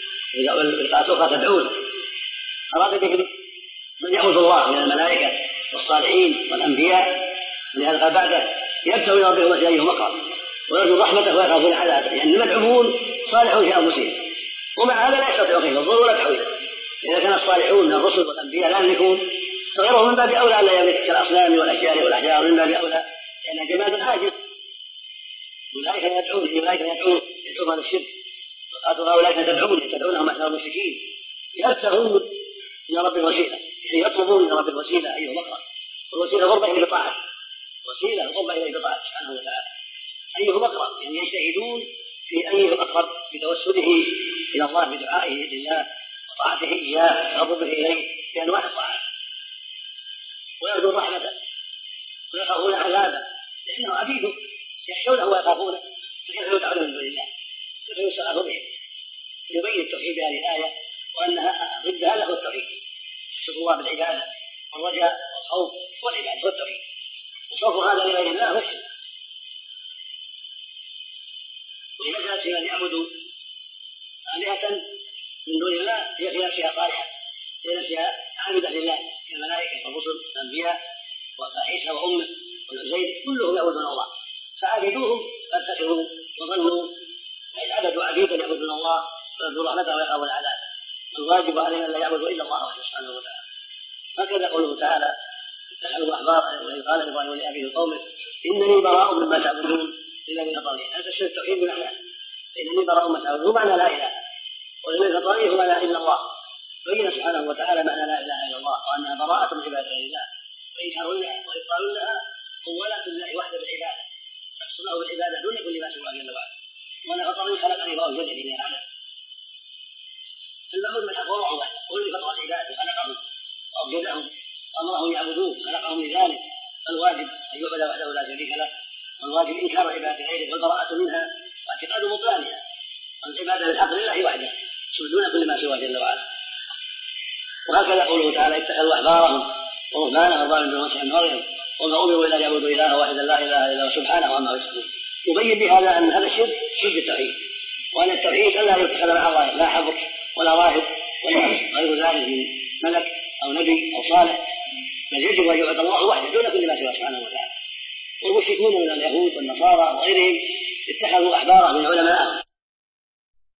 B: والقاة تدعون، أراد بهم من يعبد الله من الملائكة والصالحين والأنبياء، ولهذا قال بعده يبتغي إلى ربهم وسيله مقرب ويرجو رحمته ويخافون عذابه، يعني المدعوون صالحون في أنفسهم ومع هذا لا يستطيعون كشف الضر ولا تحويله. إذا كان الصالحون من الرسل والأنبياء لا يملكون فغيرهم من باب أولى لا يملك كالأصنام والأشجار والأحجار من باب أولى لأن جماد عاجز. أولئك يدعون أولئك يدعون يدعون على الشرك وقالوا هؤلاء تدعون تدعونهم أحسن المشركين يبتغون إلى رب الوسيلة يعني يطلبون إلى رب الوسيلة أيه مقرب، والوسيلة قرب إليه بطاعة، وسيلة قرب إليه بطاعة سبحانه وتعالى أيه مقرب يعني يجتهدون في أيه أقرب بتوسله إلى الله بدعائه لله وطاعته إياه وتقربه إليه بأنواع الطاعات ويرجو رحمته ويخافون عذابه لأنه عبيده يخشونه ويخافونه فكيف يدعون من دون الله كيف يستغاث بهم. يبين التوحيد بهذه الآية وأنها ضد هذا هو التوحيد، تخصيص الله بالعبادة والرجاء والخوف والعبادة هو التوحيد، وصرف هذا لغير الله هو الشرك. وإذا في من يعبد آلهة من دون الله هي في نفسها صالحة، هي نفسها عابدة لله كالملائكة والرسل والأنبياء وعيسى وأمه والعزيز كلهم يعبدون الله، فعبدوهم قد خسروا وظنوا فإن عبدوا عبيدا يعبدون الله ويرجون رحمته ويخافون عذابه، والواجب علينا أن لا يعبدوا إلا الله وحده سبحانه وتعالى. هكذا قوله تعالى اتخذوا أحبار وإذ قال إبراهيم لأبيه قومه إنني براء مما تعبدون إلا من فطرني. هذا الشيء التوحيد بمعنى إنني براء مما تعبدون هو معنى لا إله، وإن فطرني هو لا إلا الله. بين سبحانه وتعالى معنى لا إله إلا الله وأنها براءة من عبادة الله وإنكار لها وإبطال لها وولاة الله وحده بالعبادة يحصل له بالعبادة دون كل ما سواه جل وعلا. وأنا فطرني خلقني فأوجدني من العالم. المعبود من أقوى الله والذي فطر العباد خلقهم وأوجدهم وأمرهم يعبدوه خلقهم لذلك، فالواجب أن يعبد وحده لا شريك له، والواجب إنكار عبادة غيره والبراءة منها واعتقاد بطلانها، والعبادة بالحق لله وحده دون كل ما سواه جل وعلا. وهكذا قوله تعالى اتخذوا أحبارهم ورهبانهم أربابا من دون المسيح ابن مريم وما أمروا إلا ليعبدوا إلها واحدا لا إله إلا هو سبحانه عما يشركون. يبين بهذا أن هذا الشرك شرك التوحيد، وأن التوحيد ألا يتخذ مع الله لا حبر ولا راهب ولا غير ذلك من ملك أو نبي أو صالح، بل يجب أن يعبد الله وحده دون كل ما سواه سبحانه وتعالى. والمشركون من اليهود والنصارى وغيرهم اتخذوا أحبارهم من علمائهم